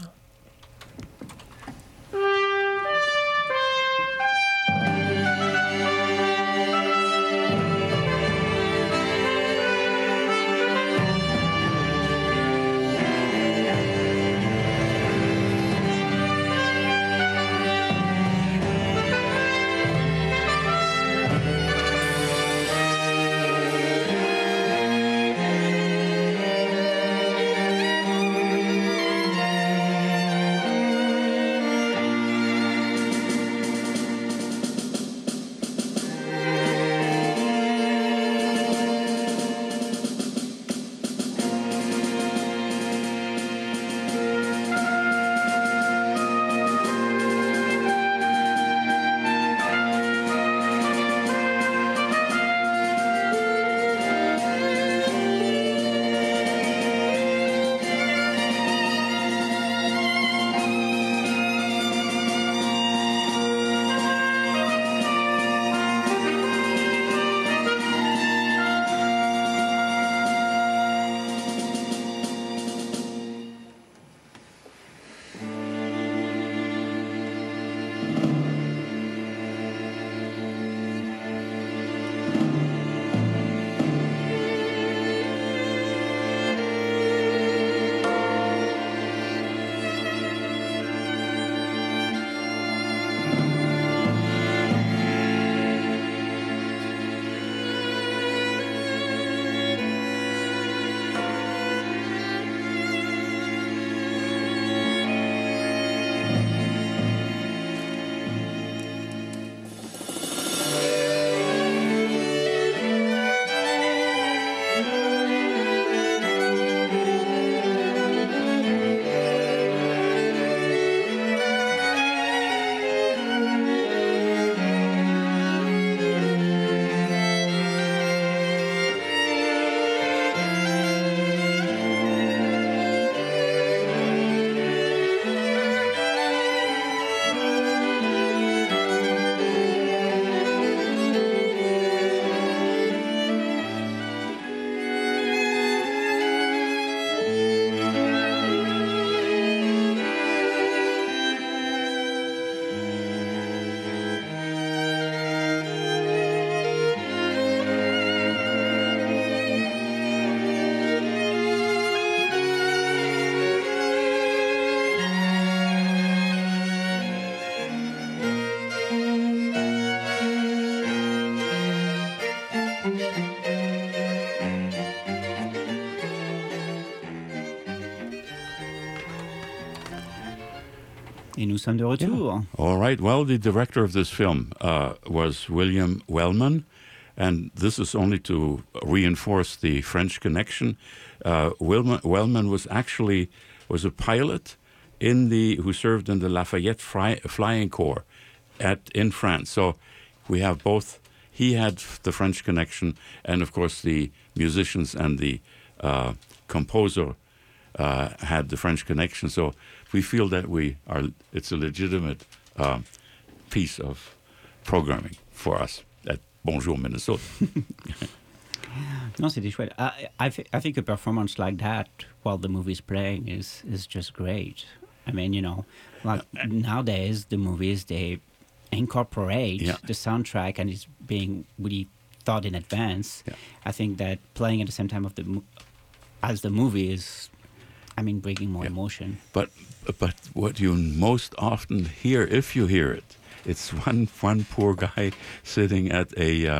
Et nous sommes de retour. Yeah. All right. Well, the director of this film was William Wellman, and this is only to reinforce the French connection. Wellman was a pilot who served in the Lafayette Flying Corps in France. So we have both. He had the French connection, and of course the musicians and the composer had the French connection. So we feel that it's a legitimate piece of programming for us at Bonjour Minnesota. No, c'était chouette. I think a performance like that while the movie's playing is just great. I mean, like nowadays the movies, they incorporate the soundtrack and it's being really thought in advance. Yeah. I think that playing at the same time as the movie is, bringing more emotion. But what you most often hear, if you hear it, it's one poor guy sitting at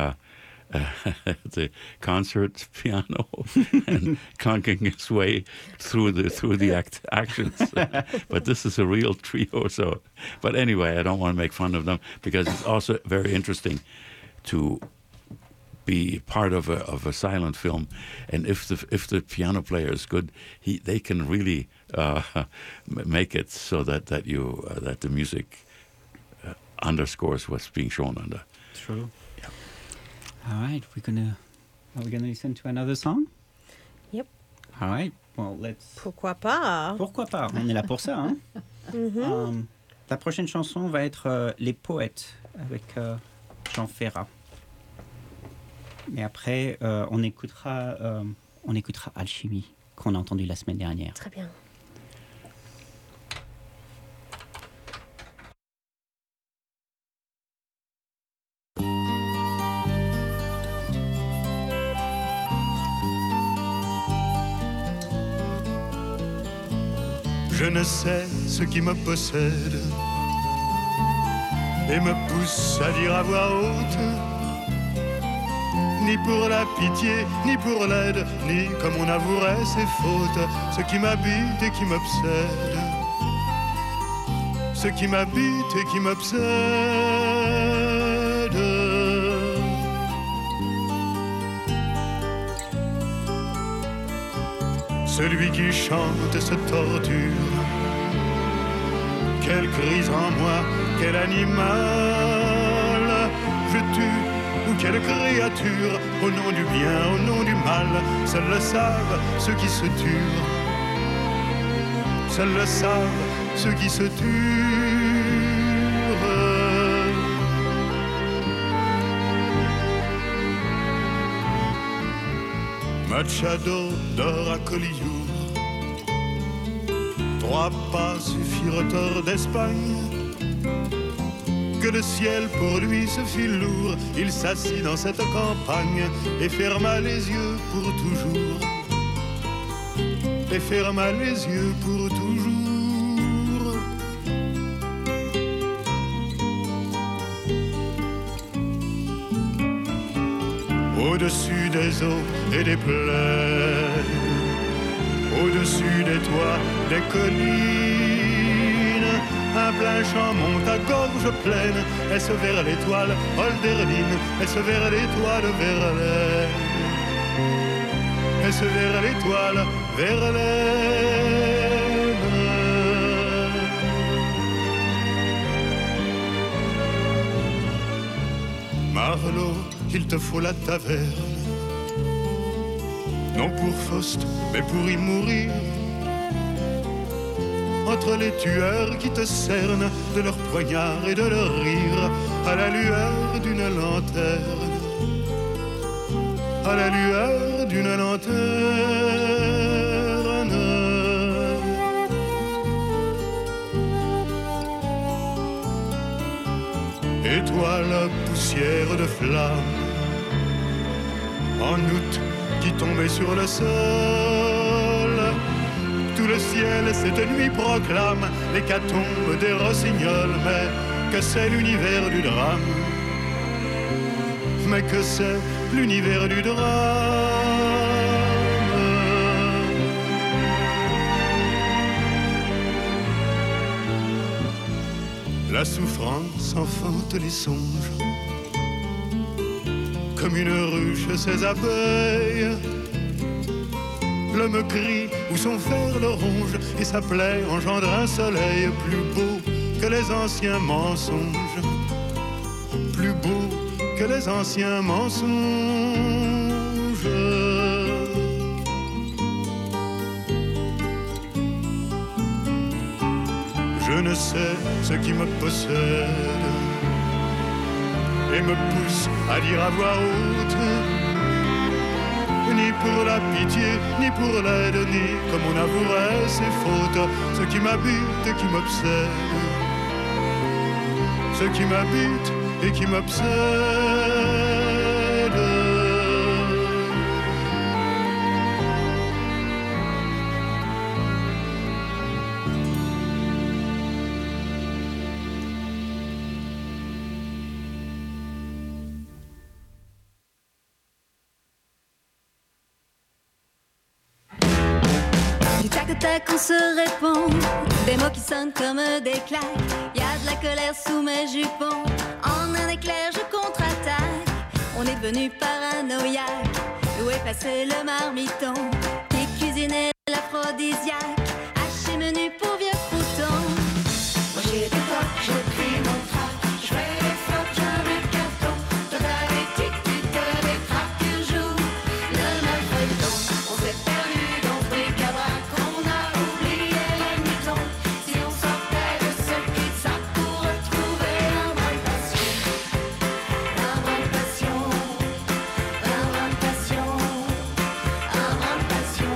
the concert piano and conking his way through the actions. But this is a real trio. So, but anyway, I don't want to make fun of them because it's also very interesting to be part of a silent film, and if the piano player is good, they can really make it so that the music underscores what's being shown on the. True. Yeah. All right, are we gonna listen to another song? Yep. All right. Well, let's. Pourquoi pas? Pourquoi pas? On est là pour ça. Hein? Mm-hmm. La prochaine chanson va être Les Poètes avec Jean Ferrat. Mais après, on écoutera Alchimie, qu'on a entendu la semaine dernière. Très bien. Je ne sais ce qui me possède et me pousse à dire à voix haute, ni pour la pitié, ni pour l'aide, ni comme on avouerait ses fautes, ce qui m'habite et qui m'obsède, ce qui m'habite et qui m'obsède. Celui qui chante se torture. Quelle crise en moi, quel animal je tue, ou quelle créature, au nom du bien, au nom du mal. Seuls le savent ceux qui se tuent. Seuls le savent ceux qui se tuent. Machado dort à Collioure. 3 pas suffirent hors d'Espagne. Que le ciel pour lui se fit lourd. Il s'assit dans cette campagne et ferma les yeux pour toujours. Et ferma les yeux pour toujours. Au-dessus des eaux et des plaines, au-dessus des toits, des collines, un plein champ monte à gorge pleine. Est-ce vers l'étoile Holderline? Est-ce vers l'étoile Verlaine? Est-ce vers l'étoile Verlaine? Marlowe, il te faut la taverne, non pour Faust, mais pour y mourir. Entre les tueurs qui te cernent de leurs poignards et de leurs rires, à la lueur d'une lanterne, à la lueur d'une lanterne. Étoile, poussière de flamme, en août qui tombait sur le sol. Tout le ciel cette nuit proclame l'hécatombe des rossignols. Mais que c'est l'univers du drame, mais que c'est l'univers du drame. La souffrance enfante les songes, comme une ruche ses abeilles. L'homme crie où son fer le ronge, et sa plaie engendre un soleil plus beau que les anciens mensonges, plus beau que les anciens mensonges. Je ne sais ce qui me possède et me pousse à dire à voix haute, ni pour la pitié, ni pour l'aide, ni comme on avouerait ses fautes, ce qui m'habite et qui m'obsède, ce qui m'habite et qui m'obsède. Du tac au tac on se répond, des mots qui sonnent comme des claques. Y a de la colère sous mes jupons, en un éclair je contre-attaque. On est devenu paranoïaque, où est passé le marmiton qui cuisinait l'aphrodisiaque, haché menu pour vieux croutons. Moi j'ai des tocs, je crie mon trac, je fais des flops, j'invite carton. Toi t'as des tics, tu te détraques, tu joues le mal feuilleton. On s'est perdu dans ce bric-à-brac, on a oublié les mitons. Si on sortait de ce cul-de-sac pour retrouver un brin de passion, un brin de passion, un brin de passion, un brin de passion.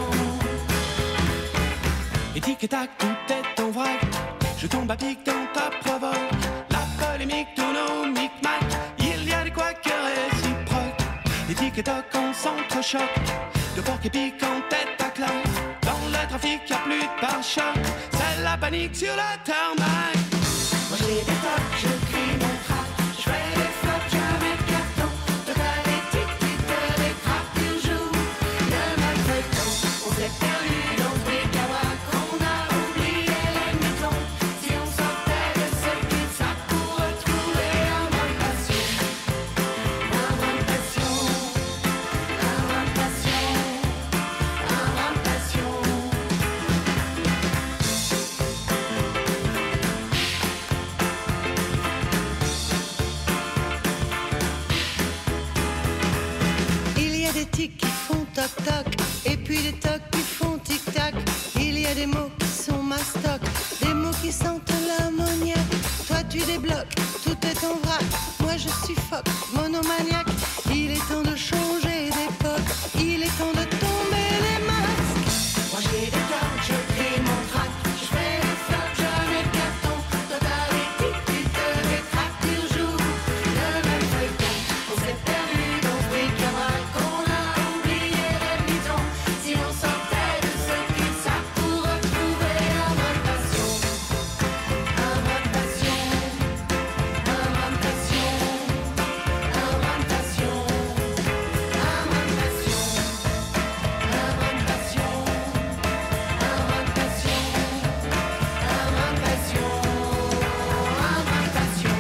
Et tic-tac, tout est en vrac, je tombe à pic dans ta provoque. La polémique tourne au micmac, il y a des couacs réciproques. Les tic-tac on s'entrechoque, de porc et pique en tête à claque. Dans le trafic y'a plus de pare-choc, c'est la panique sur le tarmac. Moi j'ai des tocs, je crie mon trac, je fais des flops, j'invite carton. Toi t'as des tics, tu te détraques, tu joues le mal feuilleton. On s'est perdu dans ce bric-à-brac, on a oublié les mitons. Si on sortait de ce cul-de-sac pour retrouver un brin de passion, un brin de passion, un brin de passion, un brin de passion. Il y a des tics qui font toc-toc, et puis des tocs qui font tic-tac. Il y a des mots qui sont mastoc, des mots qui sentent l'ammoniaque. Toi tu débloques, tout est en vrac, moi je suffoque, monomaniaque. Il est temps de changer d'époque, il est temps de tomber les masques. Moi j'ai des tocs, je crie mon trac, je fais des flops, j'invite carton. Toi t'as des tics, tu te détraques, tu joues le même feuilleton. On s'est perdu dans ce bric-à-brac, on a oublié les mitons. Si on sortait de ce cul-de-sac pour retrouver un brin de passion, un brin de passion, un brin de passion, un brin de passion, un brin de passion, un brin de passion, un brin de passion, un brin de passion, un brin de passion.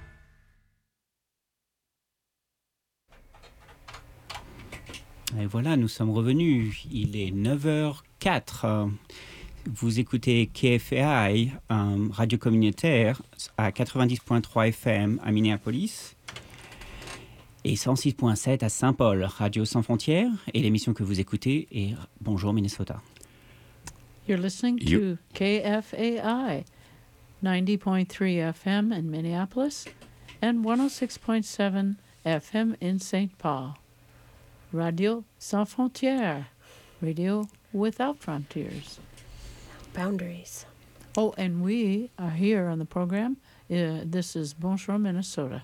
Et voilà, nous sommes revenus. Il est 9h04. Vous écoutez KFAI, radio communautaire à 90.3 FM à Minneapolis et 106.7 à Saint-Paul, Radio Sans Frontières. Et l'émission que vous écoutez est Bonjour Minnesota. You're listening to KFAI, 90.3 FM in Minneapolis and 106.7 FM in St. Paul. Radio Sans Frontières, radio without frontiers. Boundaries. Oh, and we are here on the program. This is Bonjour Minnesota.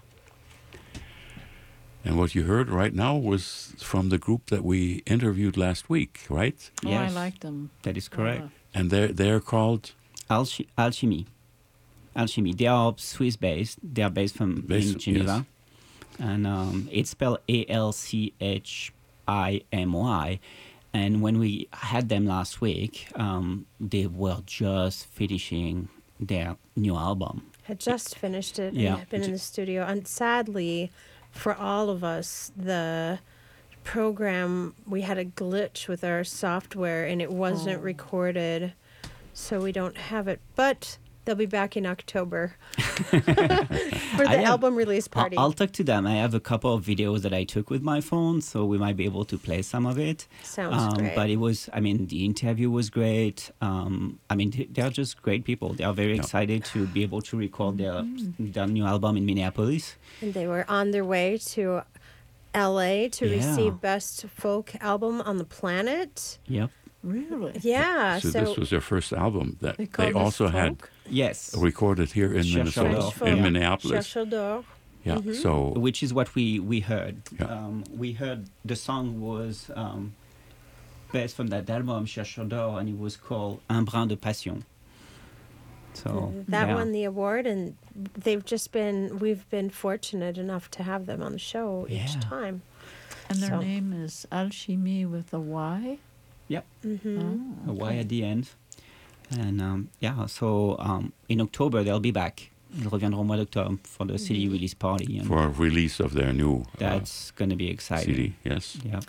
And what you heard right now was from the group that we interviewed last week, right? Oh, I like them. That is correct. And they're called? Alchemy. Alchemy. They are Swiss-based. They are based in Geneva. Yes. And it's spelled ALCHIMY. And when we had them last week, they were just finishing their new album. had just finished it Yeah. and had been in the studio. And sadly, for all of us, the program, we had a glitch with our software and it wasn't recorded, so we don't have it. But they'll be back in October for the album release party. I'll talk to them. I have a couple of videos that I took with my phone, so we might be able to play some of it. Sounds great. But it was, I mean, the interview was great. I mean, they're just great people. They are very excited to be able to record their new album in Minneapolis. And they were on their way to LA to Yeah. receive Best Folk Album on the Planet. Yep. Really? Yeah. So this was their first album that they call also this had folk? Yes. recorded here in Minnesota, in Minneapolis. Chercheur d'Or. Yeah, so which is what we heard. Yeah. We heard the song was based from that album Chercheur d'Or, and it was called Un brin de passion. So That yeah. won the award, and we've been fortunate enough to have them on the show each time. And their So- name is Alchimie with a Y. Yep. Mm-hmm. A Y at the end. And so in October they'll be back. Ils reviendront au mois d'octobre for the CD release party. And for a release of their new that's going to be exciting. CD, yes. Yeah.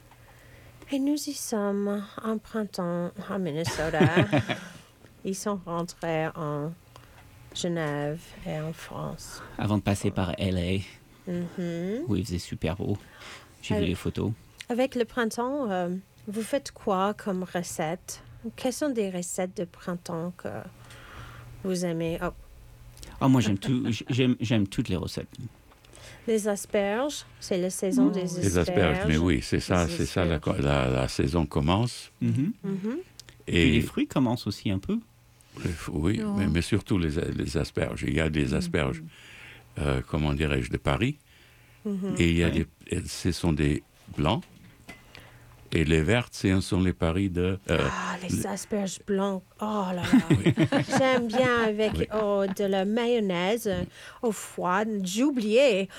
Et nous y sommes en printemps à Minnesota. Ils sont rentrés en Genève et en France. Avant de passer par LA, Mhm. où il faisait super beau. J'ai vu Alors- les photos. Avec le printemps, vous faites quoi comme recette? Quelles sont des recettes de printemps que vous aimez? Oh, Ah, moi j'aime tout, j'aime toutes les recettes. les asperges, c'est la saison des asperges. Les asperges, mais oui, c'est ça, Les c'est ça. La saison commence. Mhm. Et les fruits commencent aussi un peu. Oui, Non. mais surtout les asperges. Il y a des asperges, comment dirais-je, de Paris. Mhm. Et il y a Ouais. ce sont des blancs. Et les vertes, ce sont les paris de... Les asperges blancs, oh là là. J'aime bien avec Oui. de la mayonnaise au foie. J'ai oublié.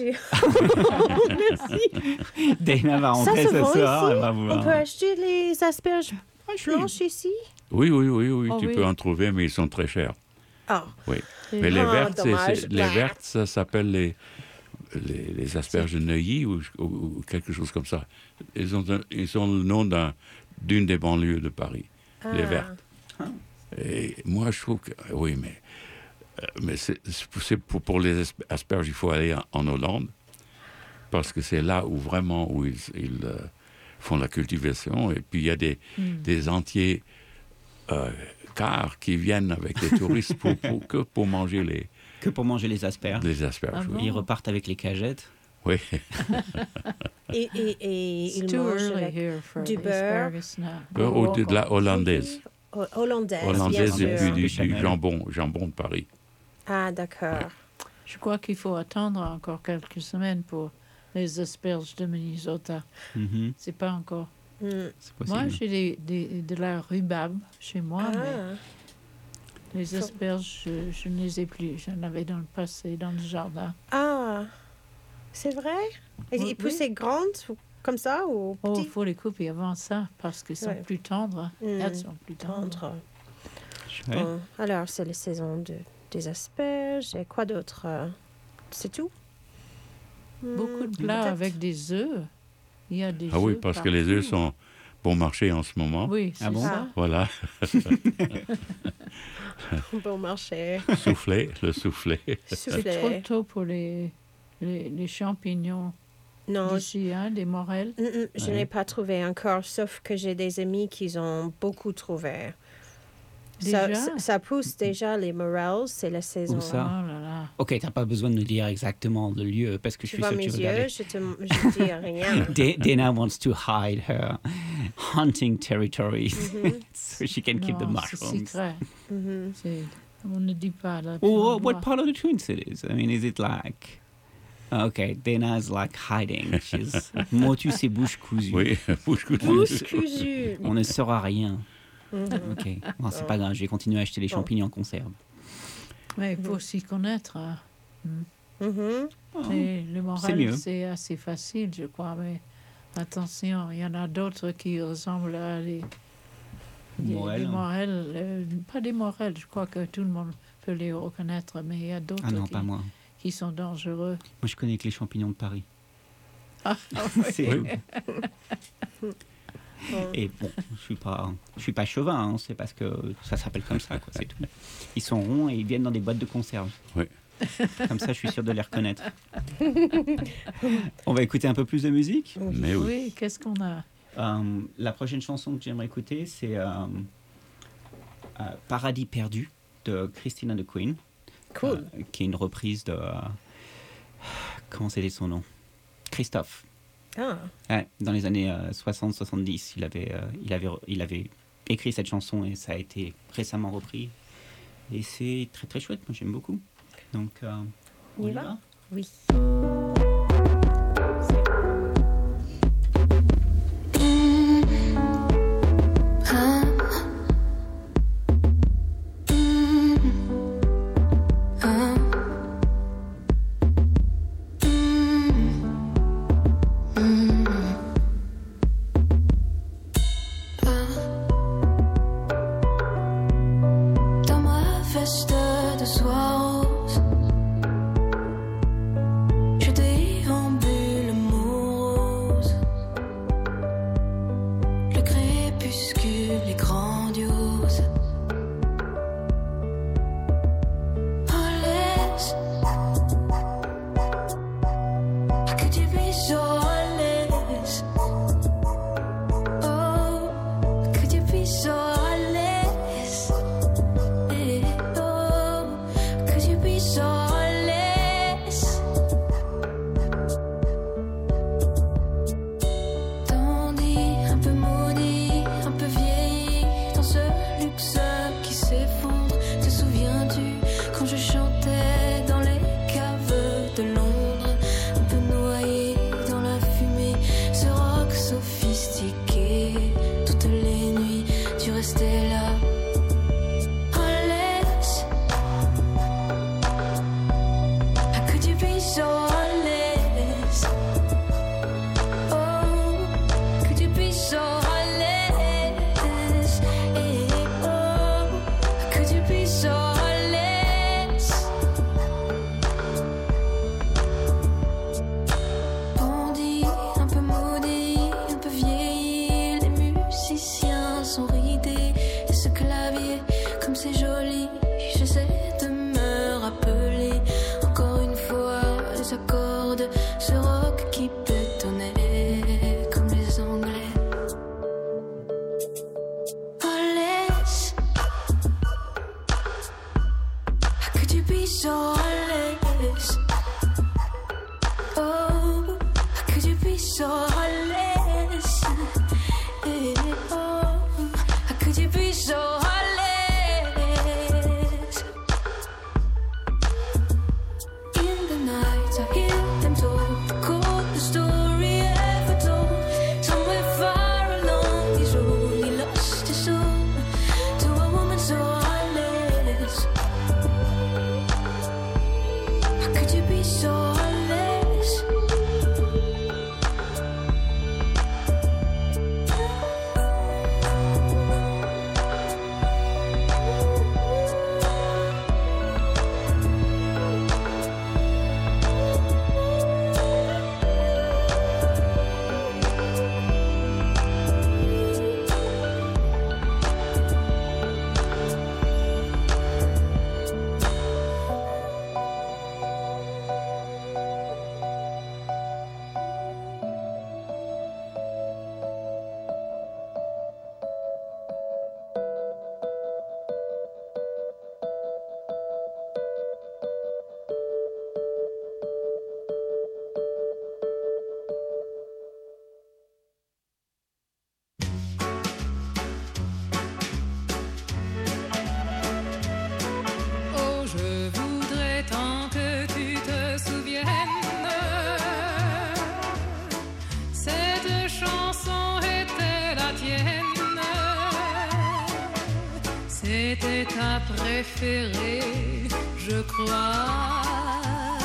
Merci. Dana va rentrer se ce vend soir, ici? elle va vouloir. On peut acheter les asperges blanches ici? Oui, Oh, tu oui. peux en trouver, mais ils sont très chers. Ah. Oui. Et- Mais les Ah, vertes, dommage. les vertes, ça s'appelle les asperges de Neuilly ou quelque chose comme ça. Ils ont le nom d'une des banlieues de Paris, les Ah. vertes. Et moi, je trouve que... Oui, mais c'est pour les asperges, il faut aller en Hollande, parce que c'est là où vraiment où ils font la cultivation. Et puis, il y a des entiers cars qui viennent avec des touristes pour manger les... Que pour manger les asperges. Les asperges, oui. Ils repartent avec les cagettes. Oui. Et It's ils too mangent early avec here for du beurre. asparagus now. Ou de la hollandaise. Hollandaise, Hollandaise bien et sûr. puis du jambon de Paris. Ah, d'accord. Je crois qu'il faut attendre encore quelques semaines pour les asperges de Minnesota. Mhm. C'est pas encore. C'est possible. Moi, j'ai de la rhubarbe chez moi, Ah. mais les asperges, je ne les ai plus. J'en avais dans le passé, dans le jardin. Ah, c'est vrai? Et Oui, ils poussaient grandes comme ça ou Oh, petits? il faut les couper avant ça parce qu'ils sont Ouais. plus tendres. Elles sont plus tendres. Tendres. Ouais. Bon, alors, c'est la saison des asperges. Et quoi d'autre? C'est tout? Beaucoup de plats peut-être. avec des œufs. Il y a des Ah oui, œufs parce que les œufs sont bon marché en ce moment. Oui, c'est ça. Voilà. Bon marché. Le soufflé. C'est trop tôt pour les champignons. Non, d'ici, hein, des morels. Je n'ai pas trouvé encore, sauf que j'ai des amis qui ont beaucoup trouvé. Déjà? Ça pousse déjà, les morels, c'est la saison. Où ça? Oh là là. Ok, t'as pas besoin de nous dire exactement le lieu parce que je Tu suis vois sûr mes que tu yeux, regardes. je dis rien. Dana wants to hide her hunting territories so she can keep the Non, c'est mushrooms. secret. On ne dit pas. Là, Well, what part of the Twin Cities? I mean, is it like... Okay, Dana's like hiding. She's motus et bouche cousue. Oui, bouche cousue. Bouche cousue. On ne saura rien. Mhm. Ok, bon, c'est pas grave, je vais continuer à acheter les Bon. champignons en conserve. Mais il faut s'y connaître. Hein. Mhm. Et le c'est moral, mieux. c'est assez facile, je crois. Mais attention, il y en a d'autres qui ressemblent à des Morels. morels. Pas des morels, je crois que tout le monde peut les reconnaître, mais il y a d'autres Ah non, pas moi. qui sont dangereux. Moi, je connais que les champignons de Paris. Ah, oui. Et bon, je suis pas chauvin, hein, c'est parce que ça s'appelle comme ça, quoi, c'est tout. Ils sont ronds et ils viennent dans des boîtes de conserve. Oui. Comme ça, je suis sûr de les reconnaître. On va écouter un peu plus de musique. Mais oui. Oui, qu'est-ce qu'on a? La prochaine chanson que j'aimerais écouter, c'est Paradis perdu de Christina de Queen. Cool. Qui est une reprise de... comment c'était son nom? Christophe. Ah. Ouais, dans les années 60-70, il avait écrit cette chanson et ça a été récemment repris. Et c'est très très chouette, moi j'aime beaucoup. Donc, on y va? Oui. C'était ta préférée, je crois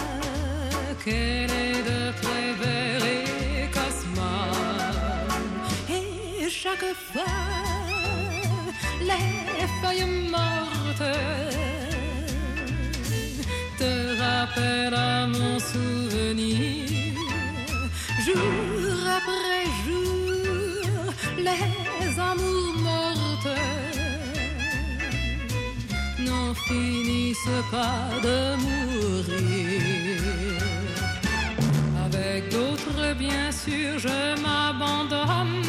qu'elle est de Prévert et Cosma. Et chaque fois, les feuilles mortes rappelle à mon souvenir, jour après jour, les amours mortes n'en finissent pas de mourir. Avec d'autres, bien sûr, je m'abandonne,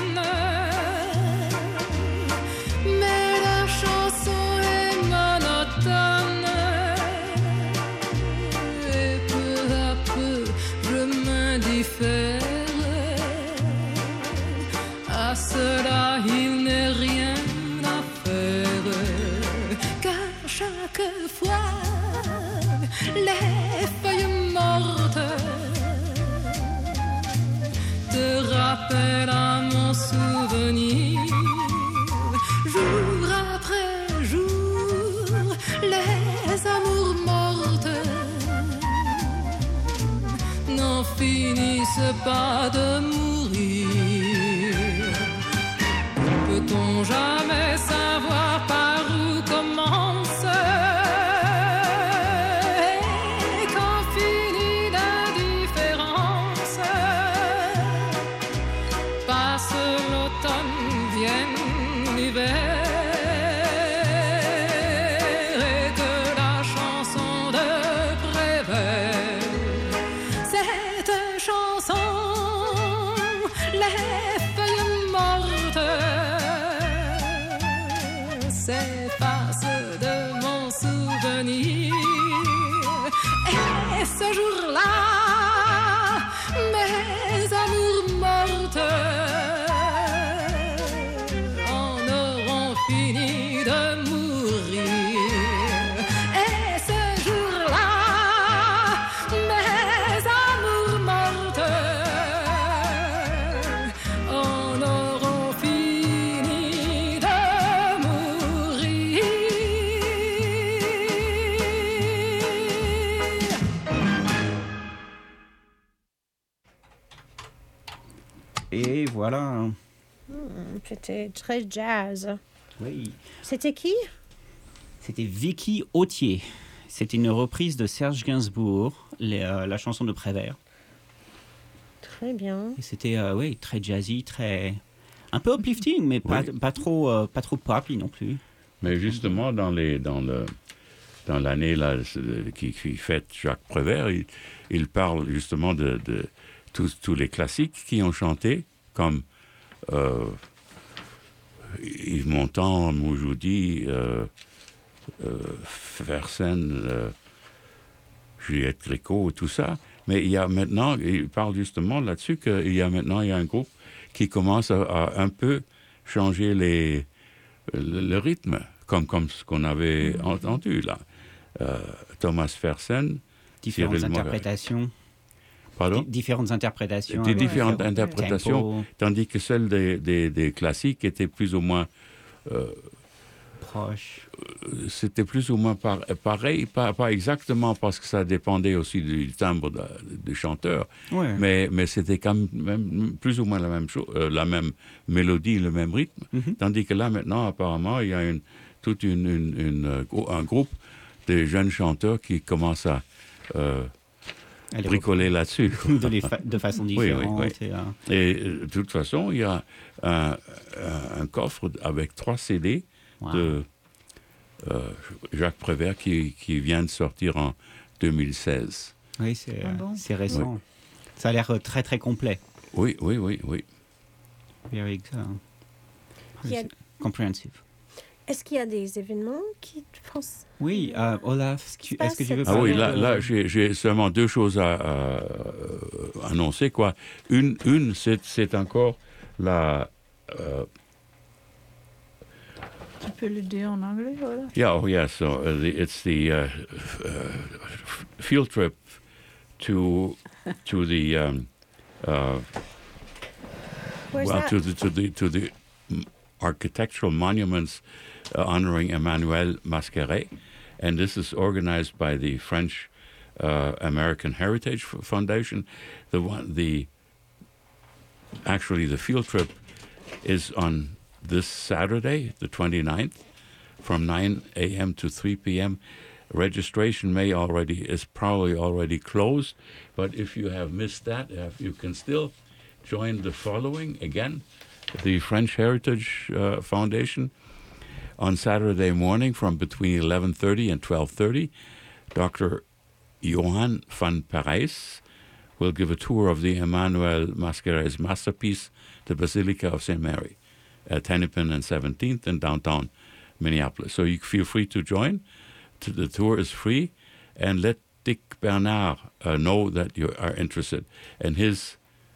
mais la chanson est monotone. Et peu à peu, je m'indiffère. À cela, il n'est rien à faire, car chaque fois, les feuilles mortes te rappellent à mon souvenir. Jour après jour, les amours mortes n'en finissent pas de mourir. Peut-on jamais savoir par où commence et quand finit l'indifférence? Passe l'automne, vienne l'hiver, et que la chanson de Prévert, cette chanson, les feuilles mortes s'effacent de mon souvenir. Et ce jour-là, mes amours mortes en auront fini de mourir. Et ce jour-là, mes amours mortes en auront fini de mourir. Et voilà. C'était très jazz. Oui. C'était qui? C'était Vicky Autier. C'était une reprise de Serge Gainsbourg, la chanson de Prévert. Très bien. Et c'était oui, très jazzy, très un peu uplifting, mais pas trop poppy non plus. Mais justement, dans l'année là, qui fête Jacques Prévert, il parle justement de tous les classiques qui ont chanté, comme Yves Montand, Moujoudi, Fersen, Juliette Gréco, tout ça. Mais il y a maintenant, il parle justement là-dessus qu'il y a maintenant un groupe qui commence à un peu changer le rythme, comme ce qu'on avait entendu là. Thomas Fersen. Différentes interprétations. Pardon? Différentes interprétations. Des différentes interprétations, tempo. Tandis que celles des classiques étaient plus ou moins proches. C'était plus ou moins pareil, pas exactement parce que ça dépendait aussi du timbre du chanteur, Ouais. mais c'était quand même plus ou moins la même chose, la même mélodie, le même rythme. Tandis que là maintenant, apparemment, il y a un groupe de jeunes chanteurs qui commencent à bricoler là-dessus. de façon différente. Oui. Et de toute façon, il y a un coffre avec 3 CD de Jacques Prévert qui vient de sortir en 2016. Oui, c'est récent. Oui. Ça a l'air très, très complet. Oui. Very comprehensive. Est-ce qu'il y a des événements qui France? Oui, Olaf, est-ce que tu veux parler? Ah oui, là j'ai seulement 2 choses à annoncer, quoi. Une c'est encore la... Tu peux le dire en anglais, Olaf? Yeah, so it's the field trip to the to the architectural monuments honoring Emmanuel Mascaret, and this is organized by the French American Heritage Foundation. Actually the field trip is on this Saturday, the 29th, from 9 a.m. to 3 p.m. registration is probably already closed, but if you have missed that, you can still join the following. Again, the French Heritage Foundation on Saturday morning from between 11:30 and 12:30. Dr. Johan van Parijs will give a tour of the Emmanuel Mascaret's masterpiece, the Basilica of St. Mary, at Hennepin and 17th in downtown Minneapolis. So you feel free to join. The tour is free, and let Dick Bernard know that you are interested. And his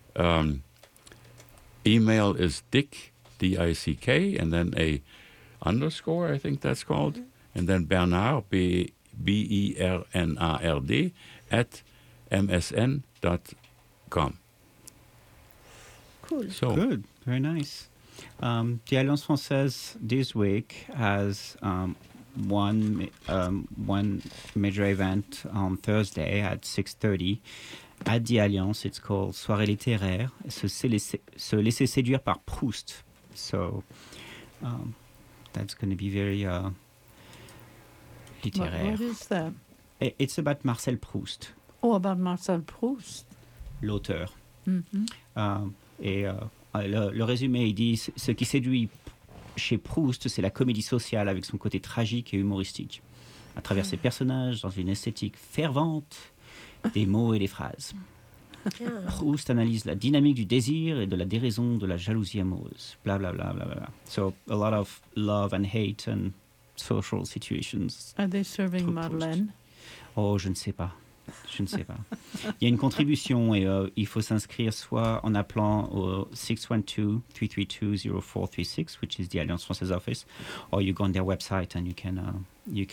email is Dick, D-I-C-K, and then a underscore, I think that's called, and then Bernard, B-E-R-N-A-R-D, at msn.com. Cool. So, good, very nice. The Alliance Française this week has one major event on Thursday at 6:30 at the Alliance. It's called Soirée littéraire, se laisser séduire par Proust. So that's going to be very littéraire. What is that? It's about Marcel Proust. Oh, about Marcel Proust. L'auteur. Mhm. Le résumé, il dit ce qui séduit chez Proust, c'est la comédie sociale avec son côté tragique et humoristique, à travers ses personnages dans une esthétique fervente des mots et des phrases. Proust analyse la dynamique du désir et de la déraison de la jalousie amoureuse. Bla bla bla bla bla. So a lot of love and hate and social situations. Are they serving Madeleine? Oh, je ne sais pas. Je ne sais pas. Il y a une contribution et il faut s'inscrire soit en appelant au 612-332-0436, which is the Alliance Française office, or you go on their website and you can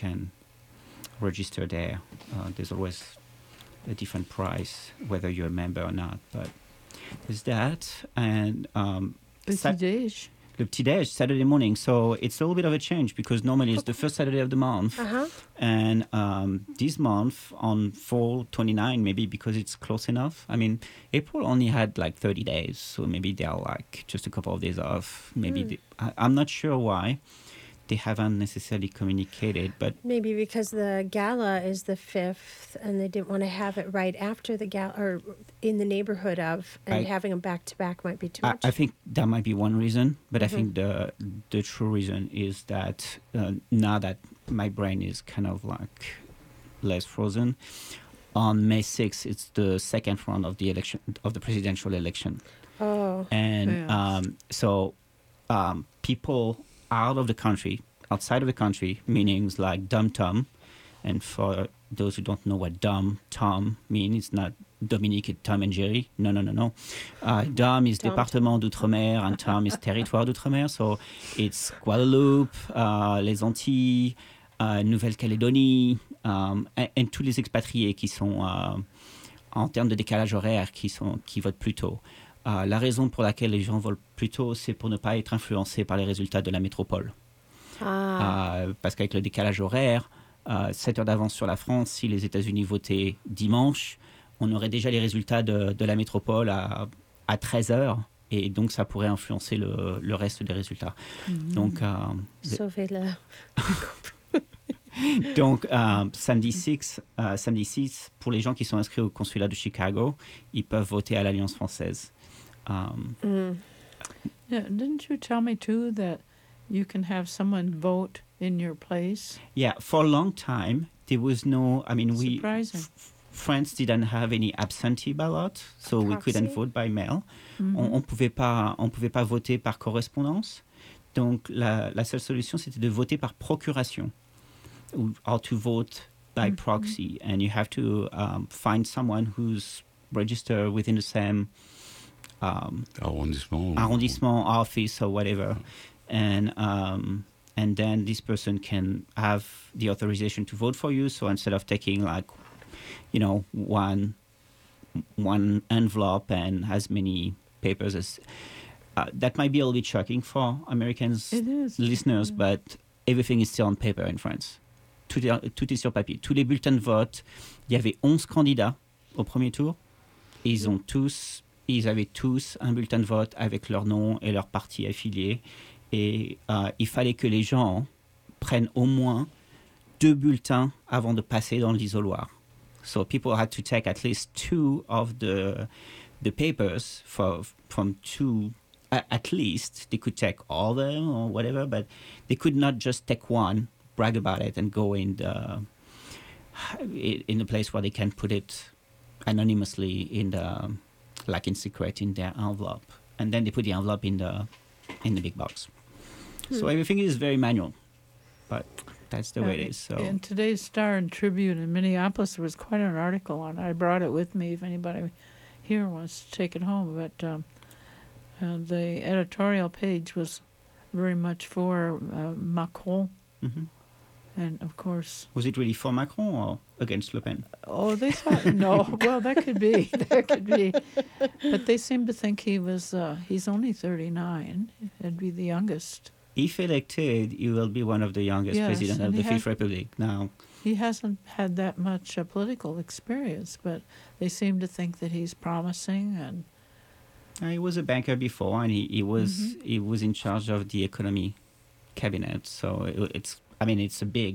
register there. There's always a different price, whether you're a member or not. But there's that. And Petit-déj. Le petit-déj, Saturday morning. So it's a little bit of a change because normally it's the first Saturday of the month. And this month on fall 29, maybe because it's close enough. I mean, April only had like 30 days. So maybe they're like just a couple of days off. Maybe I'm not sure why. They haven't necessarily communicated, but maybe because the gala is the 5th and they didn't want to have it right after the gala or in the neighborhood of, and having them back to back might be too much. I think that might be one reason, but I think the true reason is that now that my brain is kind of like less frozen, on May 6th it's the second round of the election, of the presidential election. Oh. And so people out of the country, outside of the country, meanings like Dom Tom. And for those who don't know what Dom Tom means, it's not Dominique and Tom and Jerry. No. Dom is département d'outre-mer and Tom is territoire d'outre-mer. So it's Guadeloupe, les Antilles, Nouvelle-Calédonie, et tous les expatriés qui sont, en termes de décalage horaire, qui votent plus tôt. La raison pour laquelle les gens votent plus tôt, c'est pour ne pas être influencés par les résultats de la métropole. Parce qu'avec le décalage horaire, 7 heures d'avance sur la France, si les États-Unis votaient dimanche, on aurait déjà les résultats de la métropole à 13 heures. Et donc, ça pourrait influencer le reste des résultats. Donc, Sauvez-le. Donc, samedi 6, pour les gens qui sont inscrits au consulat de Chicago, ils peuvent voter à l'Alliance Française. Yeah, didn't you tell me too that you can have someone vote in your place? Yeah, for a long time there was no. I mean, Surprising. France didn't have any absentee ballot, so we couldn't vote by mail. On pouvait pas voter par correspondance. Donc la seule solution c'était de voter par procuration, or to vote by proxy, and you have to find someone who's registered within the same arrondissement, office, or whatever, and then this person can have the authorization to vote for you. So instead of taking one envelope and as many papers as that might be a little bit shocking for Americans listeners, but everything is still on paper in France. Tout est sur papier. Tous les bulletins de vote, il y avait 11 candidats au premier tour. Et ils avaient tous un bulletin de vote avec leur nom et leur parti affilié. Et il fallait que les gens prennent au moins 2 bulletins avant de passer dans l'isoloir. So people had to take at least 2 of the papers from 2. At least they could take all of them or whatever, but they could not just take one, brag about it, and go in the place where they can put it anonymously in secret in their envelope, and then they put the envelope in the big box. So everything is very manual, but that's the way it is. So in today's Star and Tribune in Minneapolis, there was quite an article on it. I brought it with me if anybody here wants to take it home, but the editorial page was very much for Macron. Mm-hmm. And, of course... Was it really for Macron or against Le Pen? Oh, they thought... No, well, that could be. That could be. But they seem to think he was... he's only 39. He'd be the youngest. If elected, he will be one of the youngest presidents of the Fifth Republic now. He hasn't had that much political experience, but they seem to think that he's promising and... He was a banker before, and he was in charge of the economy cabinet. So it's a big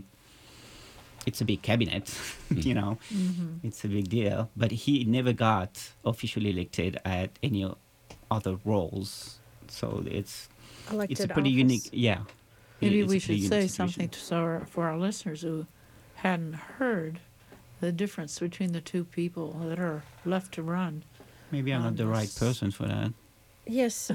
cabinet, you know. Mm-hmm. It's a big deal. But he never got officially elected at any other roles. So it's a pretty unique. Yeah. Maybe we should say something for our listeners who hadn't heard the difference between the two people that are left to run. Maybe I'm not the right person for that. Yes.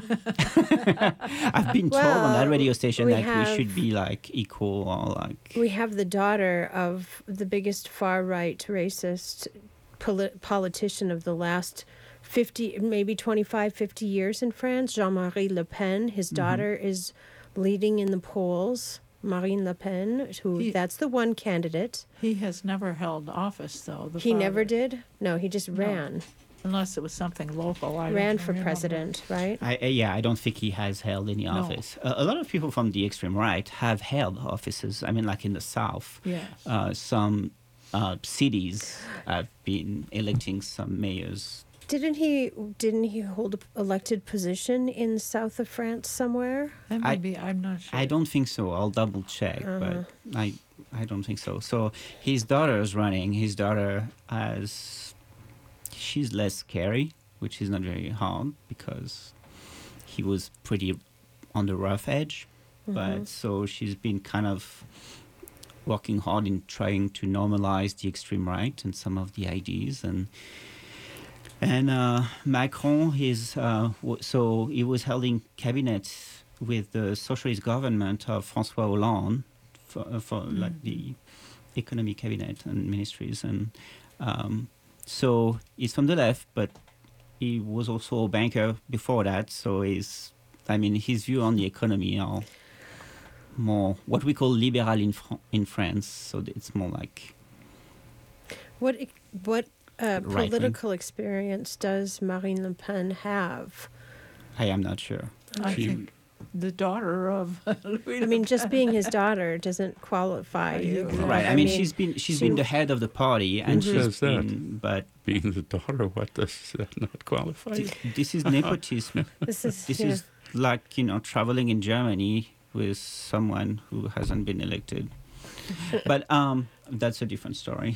I've been told on that radio station that we should be like equal or like... We have the daughter of the biggest far-right racist politician of the last 50, maybe 25, 50 years in France, Jean-Marie Le Pen. His daughter is leading in the polls. Marine Le Pen, that's the one candidate. He has never held office, though. He never did? No, he just ran. Unless it was something local. Ran for president, right? I don't think he has held any office. A lot of people from the extreme right have held offices. I mean, like in the South. Yes. Some cities have been electing some mayors. Didn't he hold an elected position in south of France somewhere? That may be, I'm not sure. I don't think so. I'll double check, but I don't think so. So his daughter is running. His daughter she's less scary, which is not very hard because he was pretty on the rough edge. But so she's been kind of working hard in trying to normalize the extreme right and some of the ideas. And Macron so he was holding cabinet with the socialist government of François Hollande for like the economy cabinet and ministries, and so he's from the left, but he was also a banker before that. So his view on the economy are more what we call liberal in France. So it's more like what political experience does Marine Le Pen have? I am not sure. I think the daughter of Louis. I mean, just being his daughter doesn't qualify you. Right. I mean, she's been the head of the party, and she's been. But being the daughter, what does that not qualify? This is nepotism. This is like traveling in Germany with someone who hasn't been elected. But that's a different story.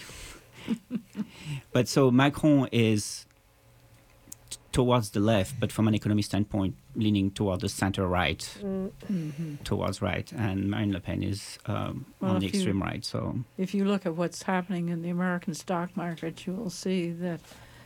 But so Macron is towards the left, but from an economic standpoint, leaning toward the center-right, towards right, and Marine Le Pen is on the extreme right. So, if you look at what's happening in the American stock market, you will see that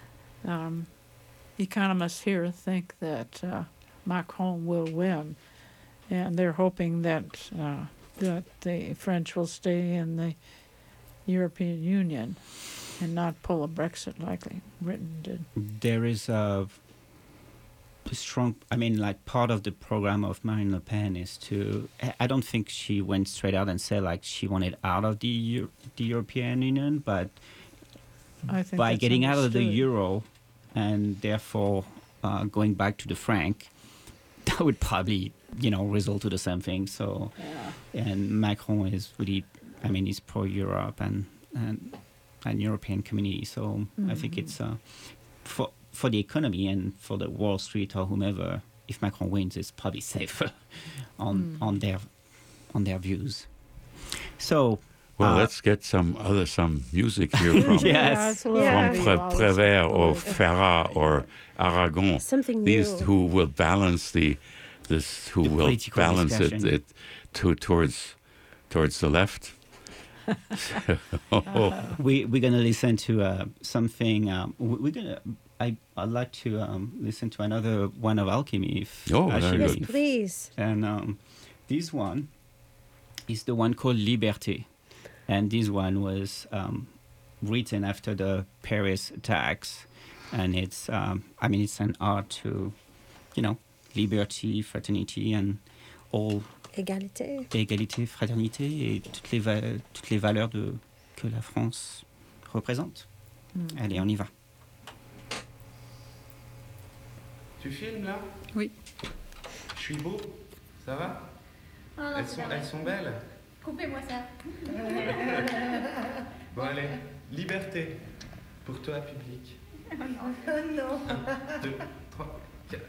economists here think that Macron will win, and they're hoping that the French will stay in the European Union and not pull a Brexit like Britain did. There is a strong, part of the program of Marine Le Pen is to, I don't think she went straight out and said she wanted out of the European Union, but I think by getting out of the understood. euro and therefore going back to the franc, that would probably, result to the same thing. So, and Macron is really, he's pro-Europe and European community. So I think it's for the economy and for the Wall Street or whomever, if Macron wins, it's probably safer on their views. So Well, let's get some music here from Yes. from Prévert or Ferrat or Aragon. Something These new. who will balance it discussion. towards the left. We're gonna listen to something. I'd like to listen to another one of Alchemy. Very Yes, good. please. And this one is the one called Liberté, and this one was written after the Paris attacks, and it's it's an ode to, liberty, fraternity, and all. Égalité, fraternité et toutes les valeurs que la France représente. Allez, on y va. Tu filmes là? Oui. Je suis beau? Ça va? Ah, non, elles sont belles? Coupez-moi ça. Bon allez, liberté. Pour toi, public. Non. 1, 2, 3, 4.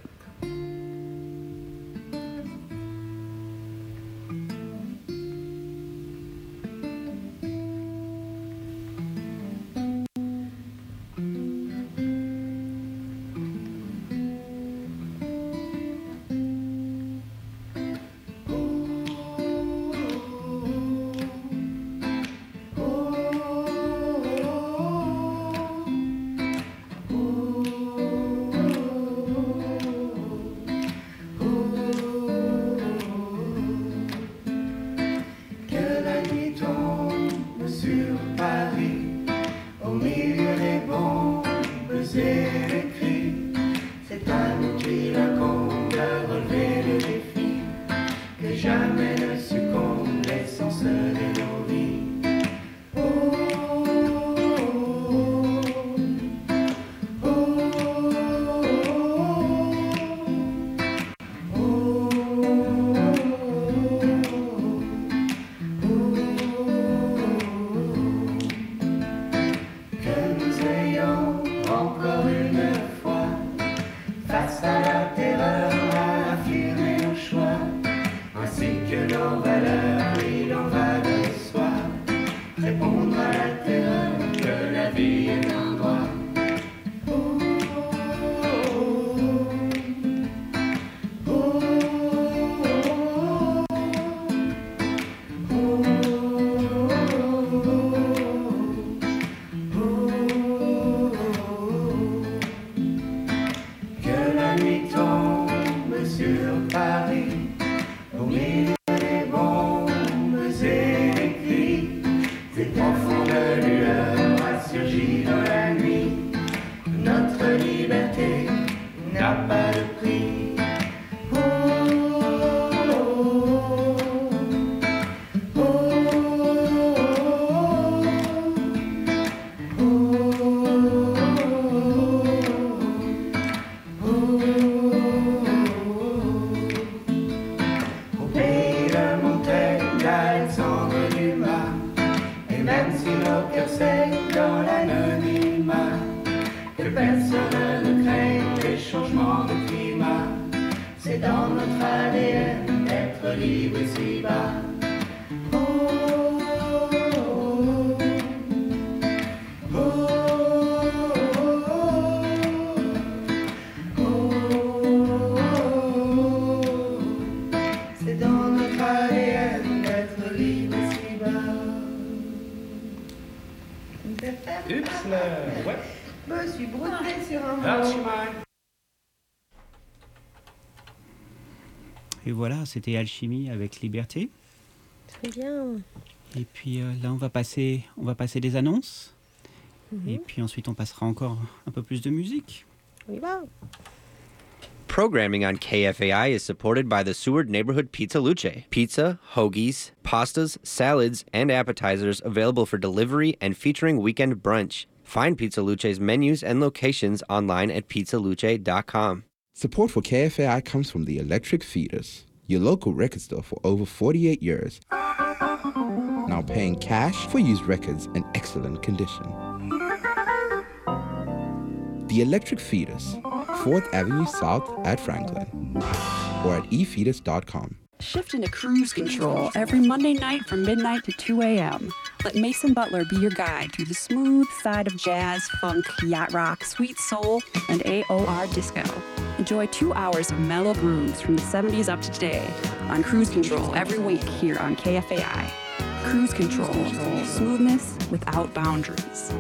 Et voilà, c'était Alchimie avec Liberté. Très bien. Et puis là, on va passer des annonces. Mhm. Et puis ensuite, on passera encore un peu plus de musique. Oui, va. Programming on KFAI is supported by the Seward Neighborhood Pizza Luce. Pizza, hoagies, pastas, salads, and appetizers available for delivery and featuring weekend brunch. Find Pizza Luce's menus and locations online at pizzaluce.com. Support for KFAI comes from the Electric Fetus, your local record store for over 48 years. Now paying cash for used records in excellent condition. The Electric Fetus, 4th Avenue South at Franklin, or at efetus.com. Shift into cruise control every Monday night from midnight to 2 a.m. Let Mason Butler be your guide through the smooth side of jazz, funk, yacht rock, sweet soul, and AOR disco. Enjoy 2 hours of mellow grooves from the 70s up to today on Cruise Control every week here on KFAI. Cruise Control, smoothness without boundaries.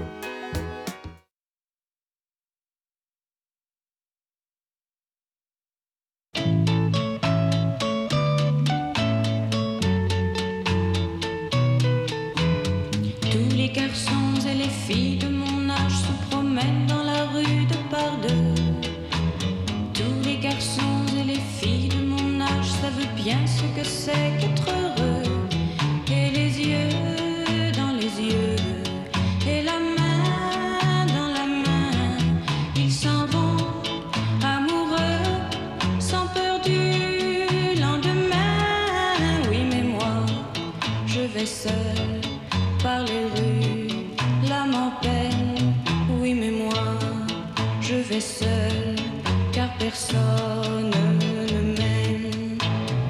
Tous les garçons et les filles de mon âge se promènent dans la rue de par deux. Tous les garçons et les filles de mon âge savent bien ce que c'est qu'être heureux. Et les yeux dans les yeux, et la main dans la main, ils s'en vont amoureux, sans peur du lendemain. Oui, mais moi, je vais seul par les rues, l'âme en peine. Oui, mais moi, je vais seul, car personne ne m'aime.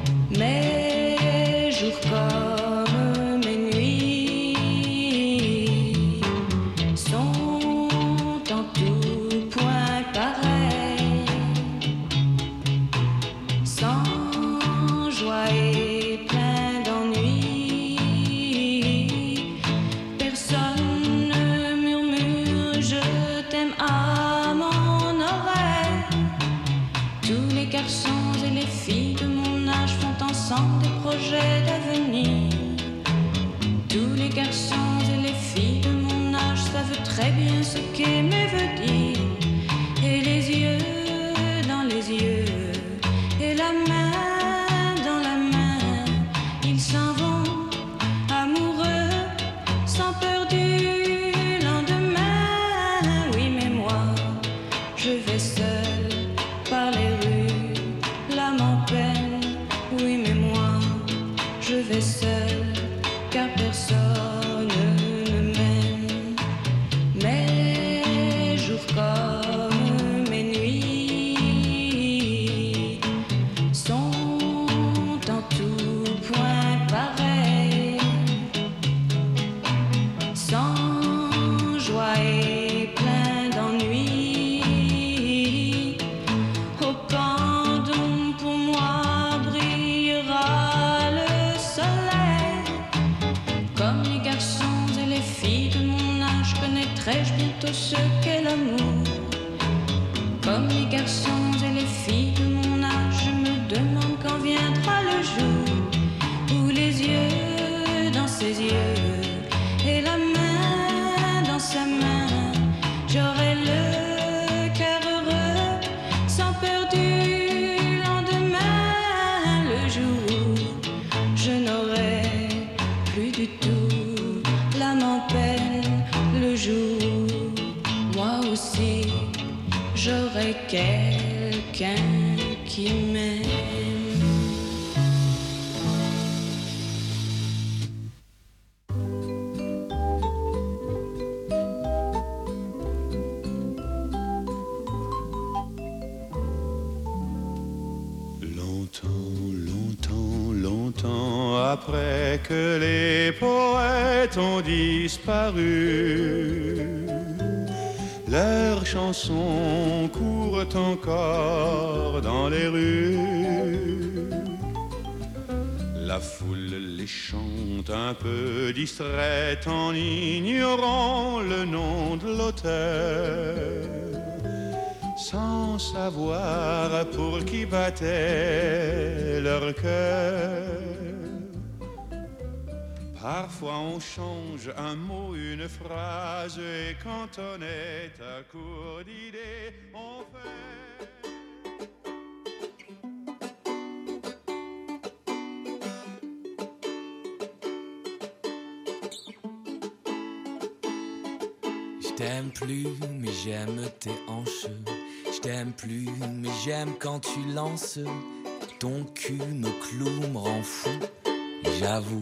Mes jours comme mes nuits sont en tout point pareils, sans joie et plein d'ennui. Personne ne murmure je t'aime à mon oreille. Tous les garçons et les filles de mon âge font ensemble des projets d'avenir. Tous les garçons et les filles de mon âge savent très bien ce qu'aimer veut dire. Et les yeux dans les yeux, et la main dans la main, ils s'en vont amoureux, sans peur du lendemain. Oui, mais moi, je vais seul par les rues, l'âme en peine. Oui, mais moi, je vais seul, car personne ne m'aime. Mes jours comme mes nuits sont en tout point pareils, sans joie et plein d'ennui. Au pendant pour moi brillera le soleil. Comme les garçons et les filles de mon âge, connaîtrai-je bientôt ce qu'est l'amour. Comme les garçons et les filles de mon âge, je me demande quand viendra le jour où les yeux dans ses yeux et la main dans sa main, j'aurai le cœur heureux, sans peur du lendemain. Le jour où je n'aurai plus du tout l'âme en peine. Le jour où moi aussi j'aurai quelqu'un qui m'aime. Longtemps après que les poètes ont disparu, leurs chansons courent encore dans les rues. La foule les chante un peu distraite en ignorant le nom de l'auteur, sans savoir pour qui battait leur cœur. Parfois on change un mot, une phrase, et quand on est à court d'idées, on fait... Je t'aime plus, mais j'aime tes hanches. Je t'aime plus, mais j'aime quand tu lances ton cul, nos clous me rend fou, j'avoue.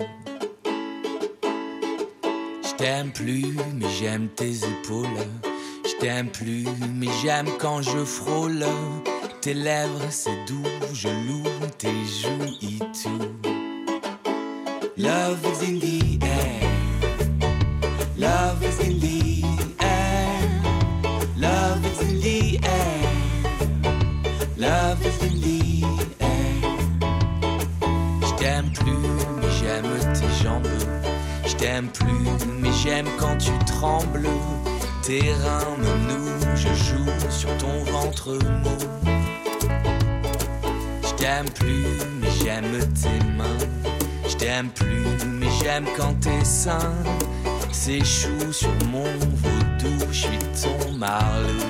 Je t'aime plus, mais j'aime tes épaules. Je t'aime plus, mais j'aime quand je frôle tes lèvres, c'est doux, je loue tes joues et tout. Love is in the air. Love is in the air. Love is in the air. Love is in the air. J't'aime plus, mais j'aime tes jambes. J't'aime plus, mais j'aime quand tu trembles. Tes reins me nouent, je joue sur ton ventre mou. J't'aime plus, mais j'aime tes mains. J't'aime plus, mais j'aime quand tes seins s'échouent sur mon vaudou. J'suis ton Marlou.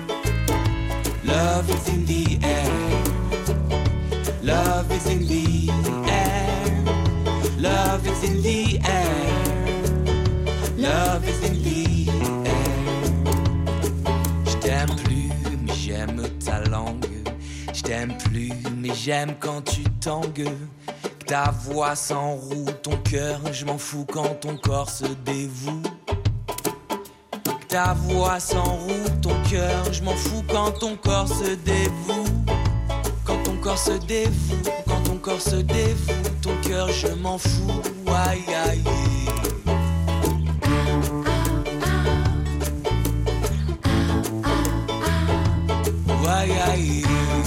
Love is in the air. Love is in the air. Love is in the air. Love is in the air. J't'aime plus, mais j'aime ta langue. J't'aime plus, mais j'aime quand tu tangues. Ta voix s'enroue, ton cœur, je m'en fous quand ton corps se dévoue. Ta voix s'enroue, ton cœur, je m'en fous quand ton corps se dévoue. Quand ton corps se dévoue, quand ton corps se dévoue, ton cœur, je m'en fous. Aïe aïe. Aïe aïe.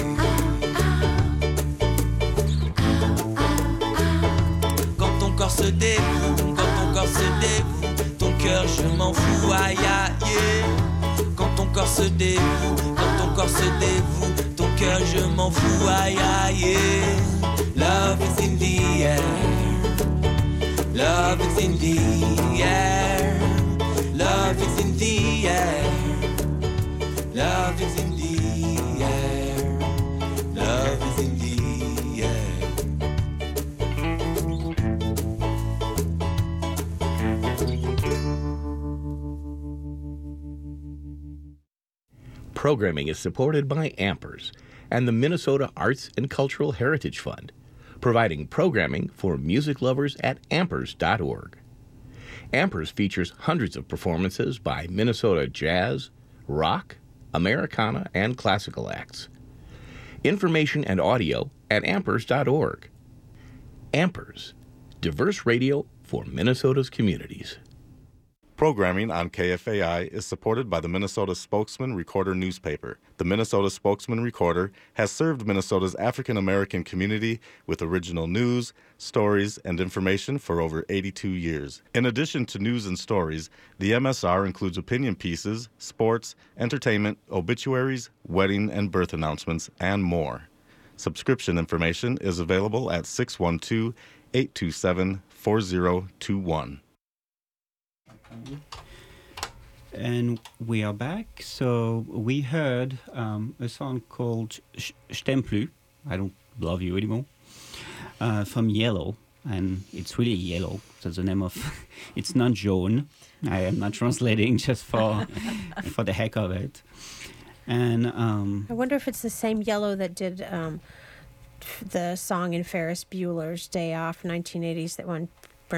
Quand ton corps se dévoue, quand ton corps se dévoue, ton cœur je m'en fous, aïe aïe. Quand ton corps se dévoue, quand ton corps se dévoue, ton cœur je m'en fous, aïe aïe. Love is in the air. Love is in the air. Love is in the air. Love is in the air. Love is in the air. Programming is supported by Ampers and the Minnesota Arts and Cultural Heritage Fund, providing programming for music lovers at ampers.org. Ampers features hundreds of performances by Minnesota jazz, rock, Americana, and classical acts. Information and audio at ampers.org. Ampers, diverse radio for Minnesota's communities. Programming on KFAI is supported by the Minnesota Spokesman Recorder newspaper. The Minnesota Spokesman Recorder has served Minnesota's African American community with original news, stories, and information for over 82 years. In addition to news and stories, the MSR includes opinion pieces, sports, entertainment, obituaries, wedding and birth announcements, and more. Subscription information is available at 612-827-4021. And we are back. So we heard a song called J't'aime plus, I don't love you anymore, from Yellow. And it's really Yellow. That's the name of it's not jaune. I am not translating just for the heck of it. And I wonder if it's the same Yellow that did the song in Ferris Bueller's Day Off, 1980s, that went.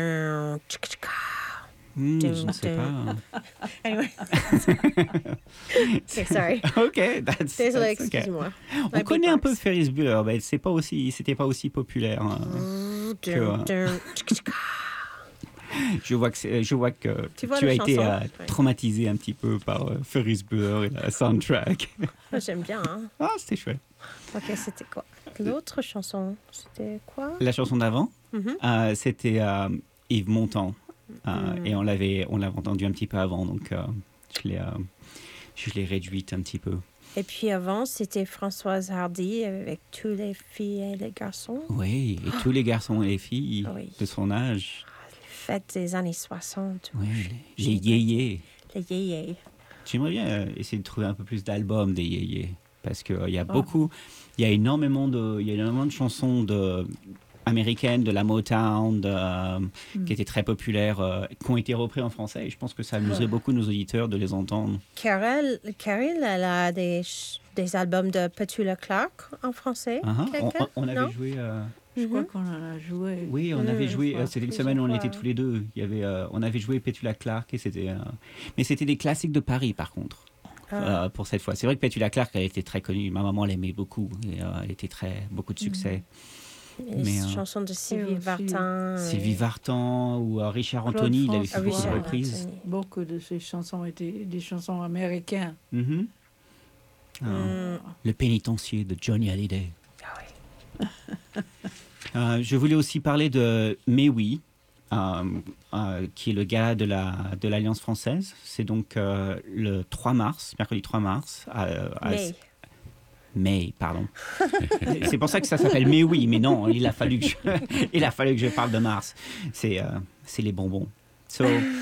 Je ne sais pas. Anyway. Okay, sorry. Okay, that's Désolé, okay. excuse-moi. On connaît un peu Ferris Bueller, mais c'était pas aussi populaire que. Je vois que tu as été traumatisé un petit peu par Ferris Bueller et la soundtrack. J'aime bien. Hein? Ah, c'était chouette. Ok, c'était quoi? L'autre chanson, c'était quoi? La chanson d'avant, c'était Yves Montand. Et on l'avait entendu un petit peu avant, donc je l'ai réduite un petit peu. Et puis avant, c'était Françoise Hardy avec tous les filles et les garçons. Oui, et tous les garçons et les filles de son âge. Les fêtes des années 60. Oui, les yéyés. Les yéyés. J'aimerais bien essayer de trouver un peu plus d'albums des yéyés, parce qu'il y a il y a énormément de chansons américaines, de la Motown, qui étaient très populaires, qui ont été reprises en français. Et je pense que ça amuserait beaucoup nos auditeurs de les entendre. Carole, elle a des albums de Petula Clark en français. On avait joué... Je crois qu'on en a joué. Oui, on avait joué. C'était une semaine où on était tous les deux. On avait joué Petula Clark et c'était... Mais c'était des classiques de Paris, par contre. Pour cette fois. C'est vrai que Petula Clark, elle était très connue. Ma maman l'aimait beaucoup. Et elle était beaucoup de succès. Les chansons de Sylvie Vartan. Sylvie Vartan ou Richard Anthony, il avait fait beaucoup de reprises. Beaucoup de ces chansons étaient des chansons américaines. Mm-hmm. Le pénitencier de Johnny Hallyday. Je voulais aussi parler de Mais oui, qui est le gala de l'Alliance française. C'est donc le 3 mars, mercredi 3 mars. Mais, pardon. C'est pour ça que ça s'appelle Mais oui, mais non, il a fallu que je parle de mars. C'est les bonbons. So,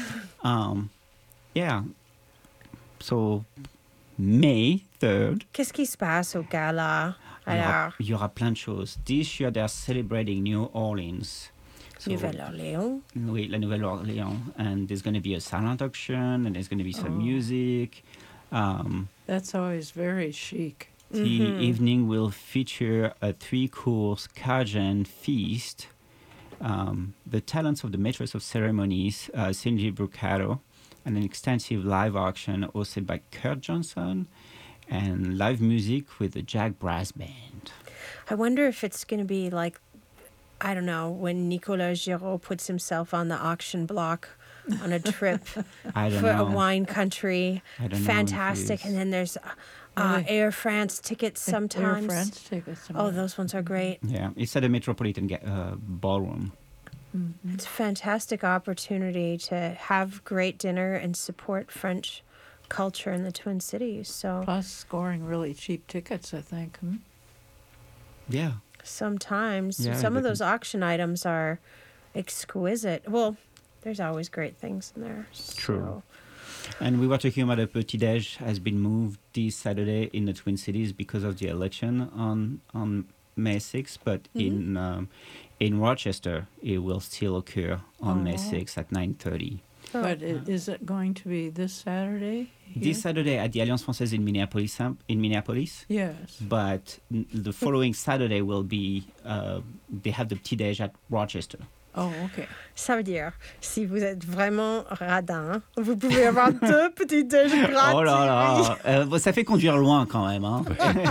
yeah. So, May 3rd. Qu'est-ce qui se passe au gala? Alors, il y aura plein de choses. This year, they're celebrating New Orleans. Nouvelle-Orléans. Oui, la Nouvelle-Orléans. And there's going to be a silent auction, and there's going to be some music. That's always very chic. The evening will feature a 3-course Cajun feast. The talents of the Mistress of Ceremonies, Cindy Brucato, and an extensive live auction hosted by Kurt Johnson, and live music with the Jack Brass Band. I wonder if it's going to be like, I don't know, when Nicolas Giraud puts himself on the auction block on a trip for a wine country. Fantastic. And then there's Air France tickets sometimes. Air France tickets. Oh, those ones are great. Yeah, it's at the Metropolitan Ballroom. Mm-hmm. It's a fantastic opportunity to have great dinner and support French culture in the Twin Cities. So plus scoring really cheap tickets, I think. Yeah. Sometimes some of those auction items are exquisite. Well, there's always great things in there. True. And we were talking about the Petit Déj has been moved this Saturday in the Twin Cities because of the election on May 6th, but in Rochester it will still occur on May 6th at 9:30. But is it going to be this Saturday? This Saturday at the Alliance Française in Minneapolis. Yes. But the following Saturday will be they have the Petit Déj at Rochester. Oh, OK. Ça veut dire, si vous êtes vraiment radin, vous pouvez avoir 2 petits déj gratuits. Oh là là, ça fait conduire loin quand même. Hein.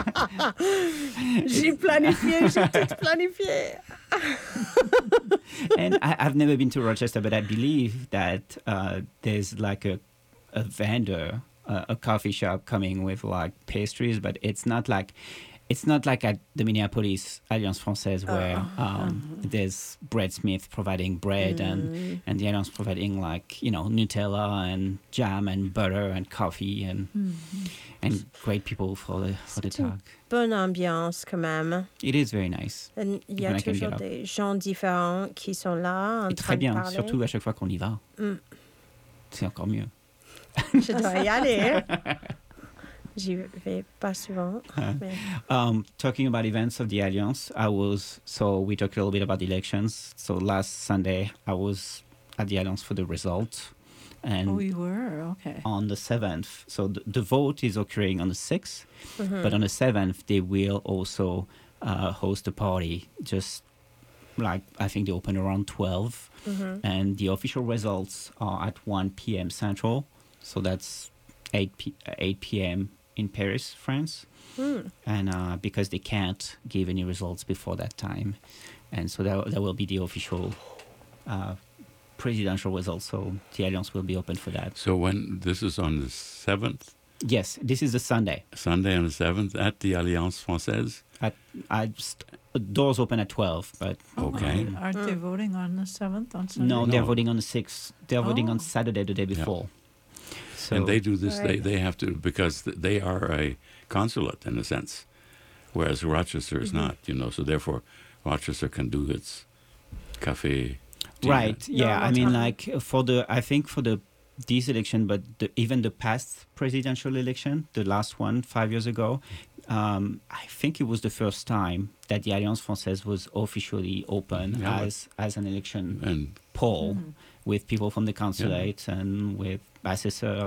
J'ai tout planifié. And I've never been to Rochester, but I believe that there's like a vendor, a coffee shop coming with like pastries, but it's not like at the Minneapolis Alliance Française where there's Breadsmith providing bread and the Alliance providing like, Nutella and jam and butter and coffee and great people for the talk. Bonne ambiance quand même. It is very nice. Il y a toujours des gens différents qui sont là en train de parler. Très bien, surtout à chaque fois qu'on y va. C'est encore mieux. Je dois y aller. J'y vais pas souvent. Talking about events of the Alliance, we talked a little bit about the elections. So last Sunday, I was at the Alliance for the results. And you were? Okay. On the 7th, so the vote is occurring on the 6th, but on the 7th, they will also host a party, just like, I think they open around 12. And the official results are at 1 p.m. Central, so that's 8 p.m. in Paris, France, and because they can't give any results before that time, and so that will be the official presidential results. So the Alliance will be open for that. So when this is on the 7th? Yes, this is the Sunday. Sunday on the 7th at the Alliance Française? Doors open at 12, but... Okay. Aren't they voting on the 7th on Sunday? No, they're voting on the 6th. They're voting on Saturday, the day before. Yeah. So, and they do this, they have to, because they are a consulate in a sense, whereas Rochester is not, so therefore Rochester can do its café. Right, yeah, I mean, like, this election, but even the past presidential election, the last one 5 years ago, I think it was the first time that the Alliance Française was officially open as an election poll with people from the consulate and with assessor.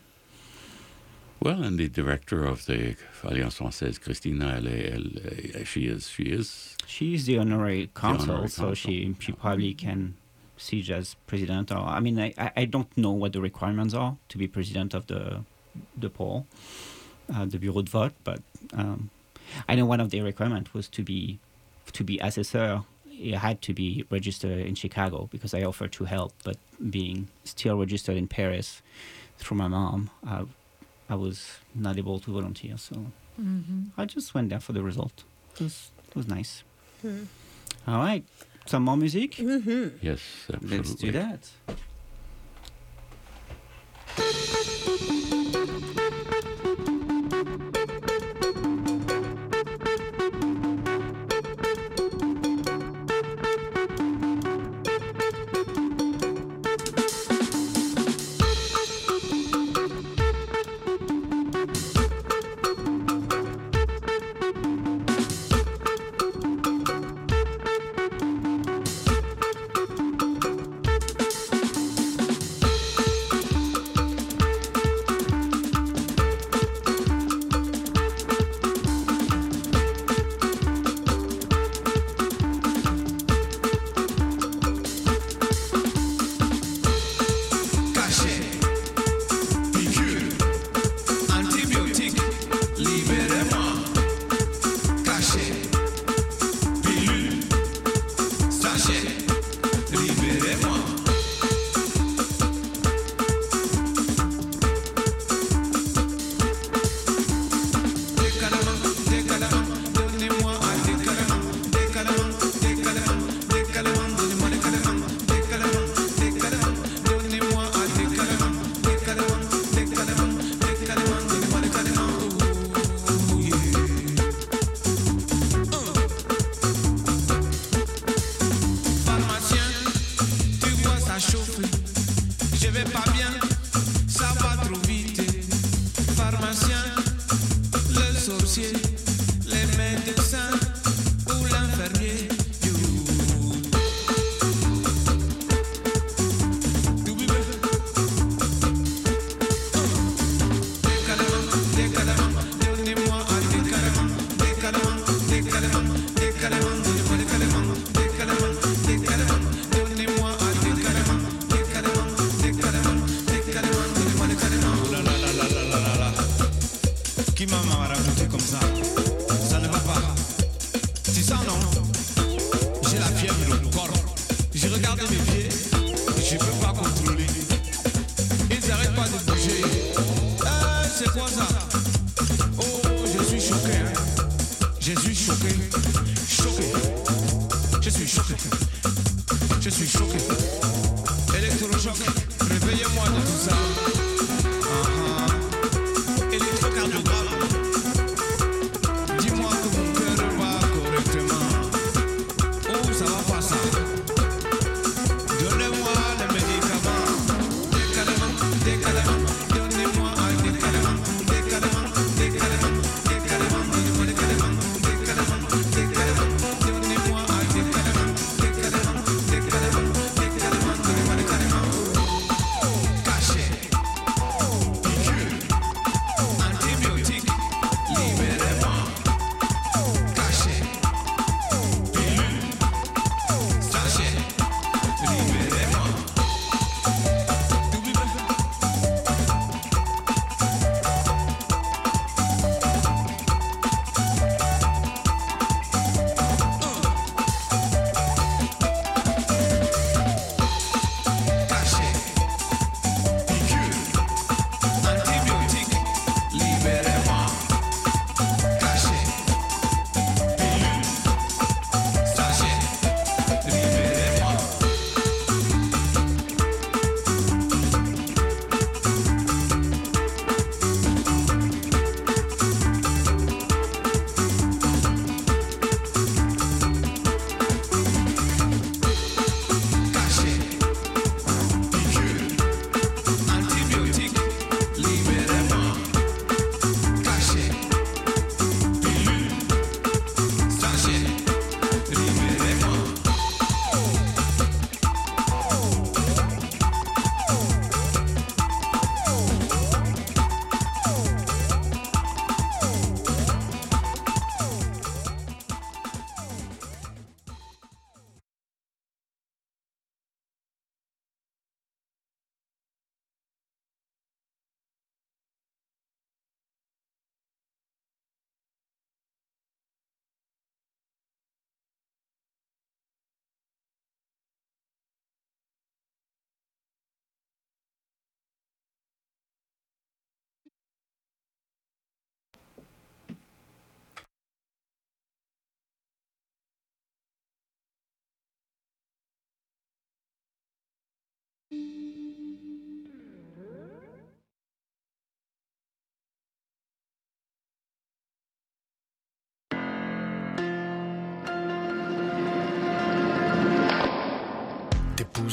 Well, and the director of the Alliance Française, Christina, she is. She's the honorary consul, so she probably can siege as president. Or I mean, I don't know what the requirements are to be president of the poll, the bureau de vote, but I know one of the requirements was to be to be assessor, I had to be registered in Chicago because I offered to help, but being still registered in Paris through my mom, I was not able to volunteer. So I just went there for the result. It was nice. All right. Some more music? Yes, absolutely. Let's do that.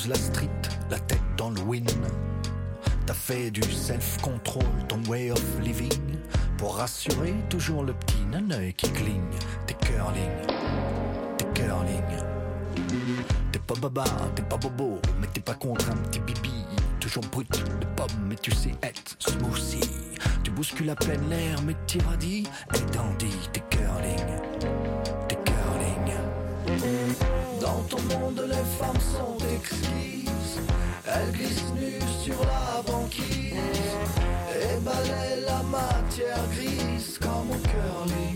composes la street, la tête dans le win. T'as fait du self-control ton way of living pour rassurer toujours le petit nanœil qui cligne. T'es curling. T'es pas baba, t'es pas bobo, mais t'es pas contre un petit bibi. Toujours brut de pomme, mais tu sais être smoothie. Tu bouscules à peine l'air, mais t'irradies et dandy. T'es curling. Dans ton monde, les femmes sont exquises. Elles glissent nues sur la banquise et balayent la matière grise comme au curling.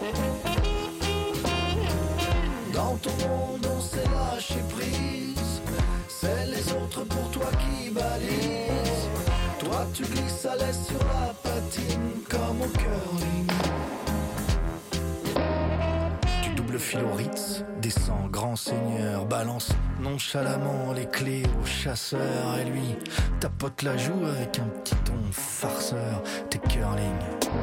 Dans ton monde, on s'est lâché prise. C'est les autres pour toi qui balisent. Toi, tu glisses à l'aise sur la patine comme au curling. Le fil au Ritz, descend grand seigneur, balance nonchalamment les clés au chasseur et lui tapote la joue avec un petit ton farceur. T'es curling.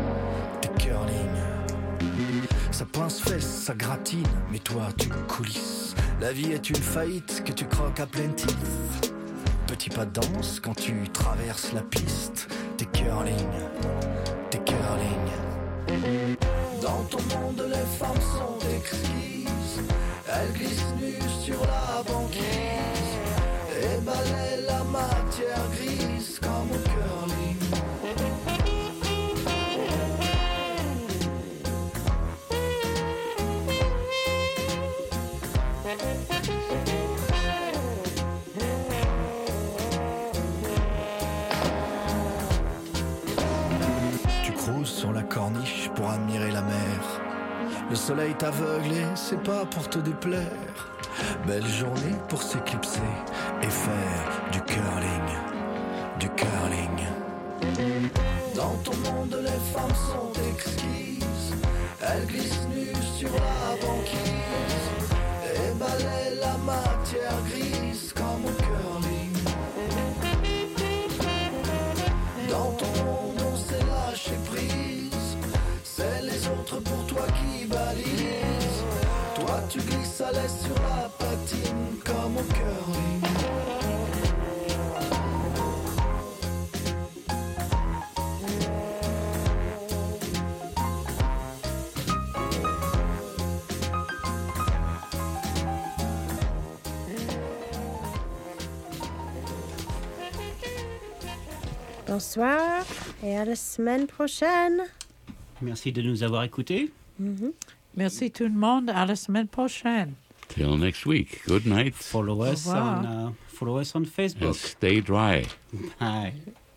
Ça pince fesse, ça gratine, mais toi tu coulisses. La vie est une faillite que tu croques à pleine tif. Petit pas de danse quand tu traverses la piste. T'es curling. Dans ton monde, les femmes sont exquises. Elles glissent nues sur la banquise et balayent la matière grise comme au curling. Tu crouses sur la corniche pour admirer la mer. Le soleil t'aveugle et c'est pas pour te déplaire. Belle journée pour s'éclipser et faire du curling. Dans ton monde, les femmes sont exquises. Elles glissent nues sur la banquise et balayent la matière grise comme au curling. Dans ton monde, on s'est lâché prise. C'est les autres pour toi qui balisent. Toi, tu glisses à l'aise sur la patine comme au curling. Bonsoir et à la semaine prochaine. Merci de nous avoir écoutés. Merci tout le monde. À la semaine prochaine. Till next week. Good night. Follow us on Facebook. And stay dry. Bye.